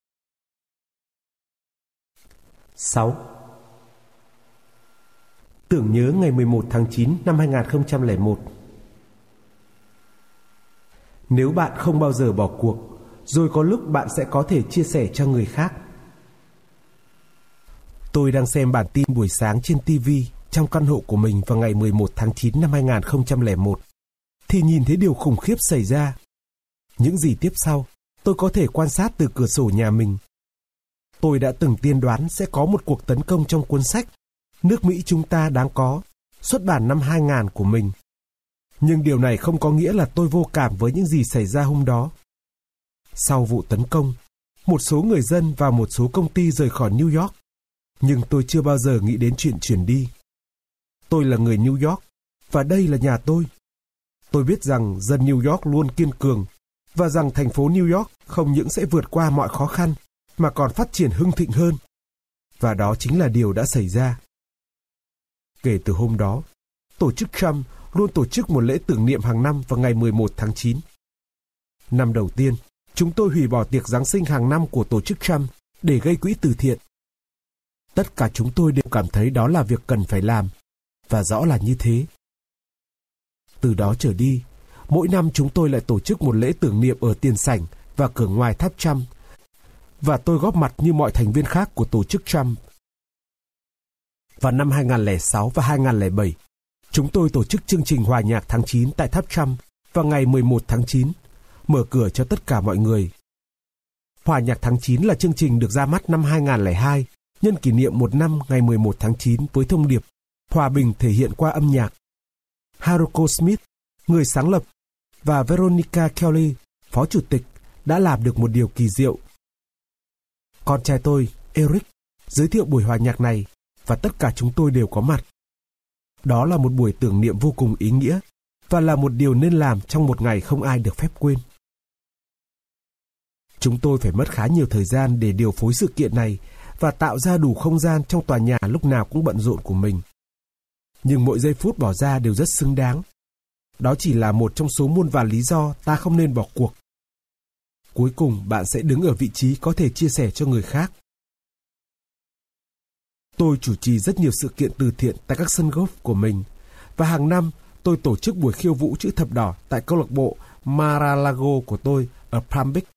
sáu. Tưởng nhớ ngày mười một tháng chín năm hai nghìn không trăm lẻ một. Nếu bạn không bao giờ bỏ cuộc, rồi có lúc bạn sẽ có thể chia sẻ cho người khác. Tôi đang xem bản tin buổi sáng trên ti vi trong căn hộ của mình vào ngày mười một tháng chín năm hai nghìn không trăm lẻ một, thì nhìn thấy điều khủng khiếp xảy ra. Những gì tiếp sau, tôi có thể quan sát từ cửa sổ nhà mình. Tôi đã từng tiên đoán sẽ có một cuộc tấn công trong cuốn sách Nước Mỹ chúng ta đáng có, xuất bản năm hai nghìn của mình. Nhưng điều này không có nghĩa là tôi vô cảm với những gì xảy ra hôm đó. Sau vụ tấn công, một số người dân và một số công ty rời khỏi New York, nhưng tôi chưa bao giờ nghĩ đến chuyện chuyển đi. Tôi là người New York, và đây là nhà tôi. Tôi biết rằng dân New York luôn kiên cường, và rằng thành phố New York không những sẽ vượt qua mọi khó khăn, mà còn phát triển hưng thịnh hơn. Và đó chính là điều đã xảy ra. Kể từ hôm đó, tổ chức Trump luôn tổ chức một lễ tưởng niệm hàng năm vào ngày mười một tháng chín. Năm đầu tiên, chúng tôi hủy bỏ tiệc Giáng sinh hàng năm của tổ chức Trump để gây quỹ từ thiện. Tất cả chúng tôi đều cảm thấy đó là việc cần phải làm, và rõ là như thế. Từ đó trở đi, mỗi năm chúng tôi lại tổ chức một lễ tưởng niệm ở tiền sảnh và cửa ngoài tháp Trump, và tôi góp mặt như mọi thành viên khác của tổ chức Trump. Vào năm hai nghìn không trăm lẻ sáu và hai nghìn không trăm lẻ bảy, chúng tôi tổ chức chương trình hòa nhạc tháng chín tại tháp Trump vào ngày mười một tháng chín, mở cửa cho tất cả mọi người. Hòa nhạc tháng chín là chương trình được ra mắt năm hai nghìn không trăm lẻ hai, nhân kỷ niệm một năm ngày mười một tháng chín với thông điệp Hòa bình thể hiện qua âm nhạc. Haruko Smith, người sáng lập, và Veronica Kelly, phó chủ tịch, đã làm được một điều kỳ diệu. Con trai tôi, Eric, giới thiệu buổi hòa nhạc này, và tất cả chúng tôi đều có mặt. Đó là một buổi tưởng niệm vô cùng ý nghĩa, và là một điều nên làm trong một ngày không ai được phép quên. Chúng tôi phải mất khá nhiều thời gian để điều phối sự kiện này, và tạo ra đủ không gian trong tòa nhà lúc nào cũng bận rộn của mình. Nhưng mỗi giây phút bỏ ra đều rất xứng đáng. Đó chỉ là một trong số muôn vàn lý do ta không nên bỏ cuộc. Cuối cùng bạn sẽ đứng ở vị trí có thể chia sẻ cho người khác. Tôi chủ trì rất nhiều sự kiện từ thiện tại các sân golf của mình, và hàng năm tôi tổ chức buổi khiêu vũ chữ thập đỏ tại câu lạc bộ Mar-a-Lago của tôi ở Palm Beach.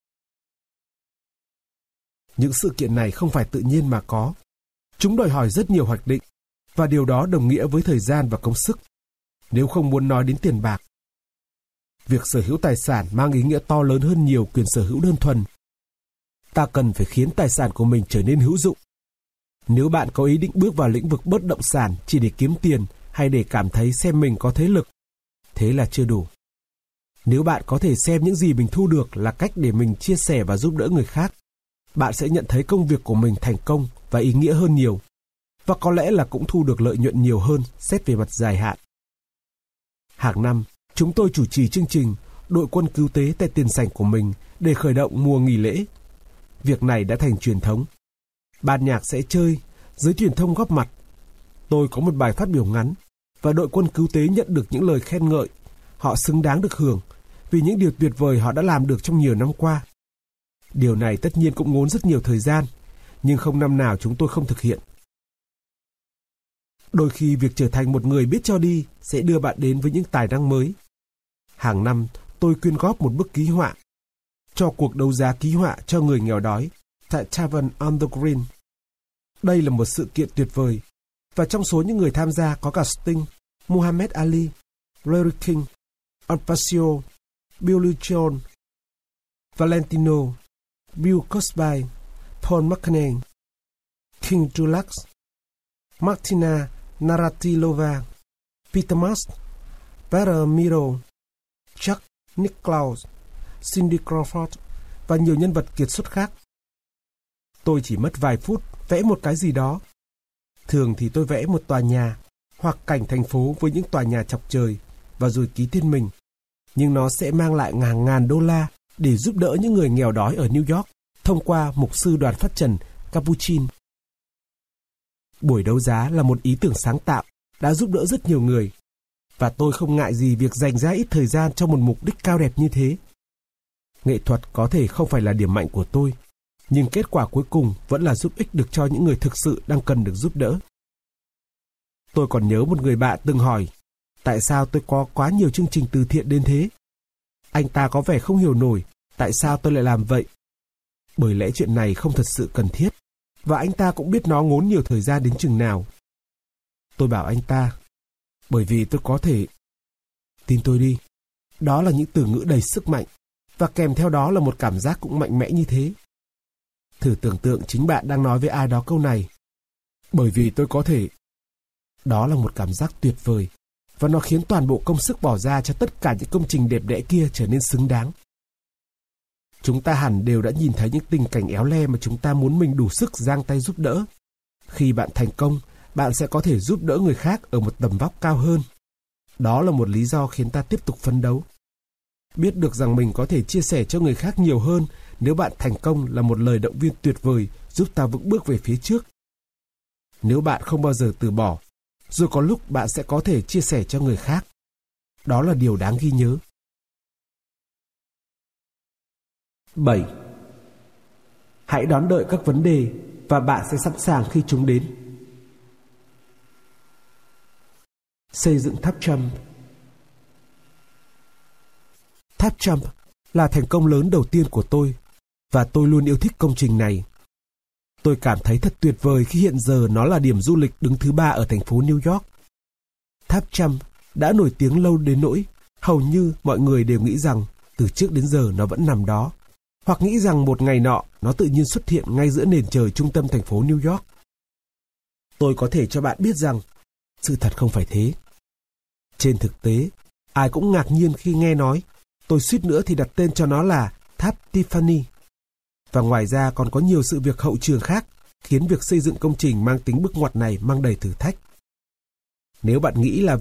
Những sự kiện này không phải tự nhiên mà có. Chúng đòi hỏi rất nhiều hoạch định, và điều đó đồng nghĩa với thời gian và công sức, nếu không muốn nói đến tiền bạc. Việc sở hữu tài sản mang ý nghĩa to lớn hơn nhiều quyền sở hữu đơn thuần. Ta cần phải khiến tài sản của mình trở nên hữu dụng. Nếu bạn có ý định bước vào lĩnh vực bất động sản chỉ để kiếm tiền hay để cảm thấy xem mình có thế lực, thế là chưa đủ. Nếu bạn có thể xem những gì mình thu được là cách để mình chia sẻ và giúp đỡ người khác, bạn sẽ nhận thấy công việc của mình thành công và ý nghĩa hơn nhiều, và có lẽ là cũng thu được lợi nhuận nhiều hơn xét về mặt dài hạn. Hàng năm, chúng tôi chủ trì chương trình đội quân cứu tế tại tiền sảnh của mình để khởi động mùa nghỉ lễ. Việc này đã thành truyền thống. Ban nhạc sẽ chơi, giới truyền thông góp mặt. Tôi có một bài phát biểu ngắn, và đội quân cứu tế nhận được những lời khen ngợi. Họ xứng đáng được hưởng vì những điều tuyệt vời họ đã làm được trong nhiều năm qua. Điều này tất nhiên cũng ngốn rất nhiều thời gian, nhưng không năm nào chúng tôi không thực hiện. Đôi khi việc trở thành một người biết cho đi sẽ đưa bạn đến với những tài năng mới. Hàng năm, tôi quyên góp một bức ký họa cho cuộc đấu giá ký họa cho người nghèo đói tại Tavern on the Green. Đây là một sự kiện tuyệt vời, và trong số những người tham gia có cả Sting, Muhammad Ali, Larry King, Al Pacino, Billy Joel, Valentino, Bill Cosby, Paul McCartney, King Deluxe, Martina Navratilova, Peter Mas, Peter Miro, Chuck Nicklaus, Cindy Crawford và nhiều nhân vật kiệt xuất khác. Tôi chỉ mất vài phút vẽ một cái gì đó. Thường thì tôi vẽ một tòa nhà hoặc cảnh thành phố với những tòa nhà chọc trời và rồi ký tên mình. Nhưng nó sẽ mang lại ngàn ngàn đô la để giúp đỡ những người nghèo đói ở New York thông qua mục sư Đoàn Phát Trần Capuchin. Buổi đấu giá là một ý tưởng sáng tạo đã giúp đỡ rất nhiều người, và tôi không ngại gì việc dành ra ít thời gian cho một mục đích cao đẹp như thế. Nghệ thuật có thể không phải là điểm mạnh của tôi, nhưng kết quả cuối cùng vẫn là giúp ích được cho những người thực sự đang cần được giúp đỡ. Tôi còn nhớ một người bạn từng hỏi, tại sao tôi có quá nhiều chương trình từ thiện đến thế? Anh ta có vẻ không hiểu nổi tại sao tôi lại làm vậy. Bởi lẽ chuyện này không thật sự cần thiết, và anh ta cũng biết nó ngốn nhiều thời gian đến chừng nào. Tôi bảo anh ta, bởi vì tôi có thể... Tin tôi đi, đó là những từ ngữ đầy sức mạnh, và kèm theo đó là một cảm giác cũng mạnh mẽ như thế. Thử tưởng tượng chính bạn đang nói với ai đó câu này, bởi vì tôi có thể... Đó là một cảm giác tuyệt vời, và nó khiến toàn bộ công sức bỏ ra cho tất cả những công trình đẹp đẽ kia trở nên xứng đáng. Chúng ta hẳn đều đã nhìn thấy những tình cảnh éo le mà chúng ta muốn mình đủ sức giang tay giúp đỡ. Khi bạn thành công, bạn sẽ có thể giúp đỡ người khác ở một tầm vóc cao hơn. Đó là một lý do khiến ta tiếp tục phấn đấu. Biết được rằng mình có thể chia sẻ cho người khác nhiều hơn nếu bạn thành công là một lời động viên tuyệt vời giúp ta vững bước về phía trước. Nếu bạn không bao giờ từ bỏ, rồi có lúc bạn sẽ có thể chia sẻ cho người khác. Đó là điều đáng ghi nhớ. bảy. Hãy đón đợi các vấn đề và bạn sẽ sẵn sàng khi chúng đến. Xây dựng tháp Trump. Tháp Trump là thành công lớn đầu tiên của tôi, và tôi luôn yêu thích công trình này. Tôi cảm thấy thật tuyệt vời khi hiện giờ nó là điểm du lịch đứng thứ ba ở thành phố New York. Tháp Trump đã nổi tiếng lâu đến nỗi hầu như mọi người đều nghĩ rằng từ trước đến giờ nó vẫn nằm đó, hoặc nghĩ rằng một ngày nọ nó tự nhiên xuất hiện ngay giữa nền trời trung tâm thành phố New York. Tôi có thể cho bạn biết rằng sự thật không phải thế. Trên thực tế, ai cũng ngạc nhiên khi nghe nói tôi suýt nữa thì đặt tên cho nó là tháp Tiffany. Và ngoài ra còn có nhiều sự việc hậu trường khác khiến việc xây dựng công trình mang tính bước ngoặt này mang đầy thử thách. Nếu bạn nghĩ là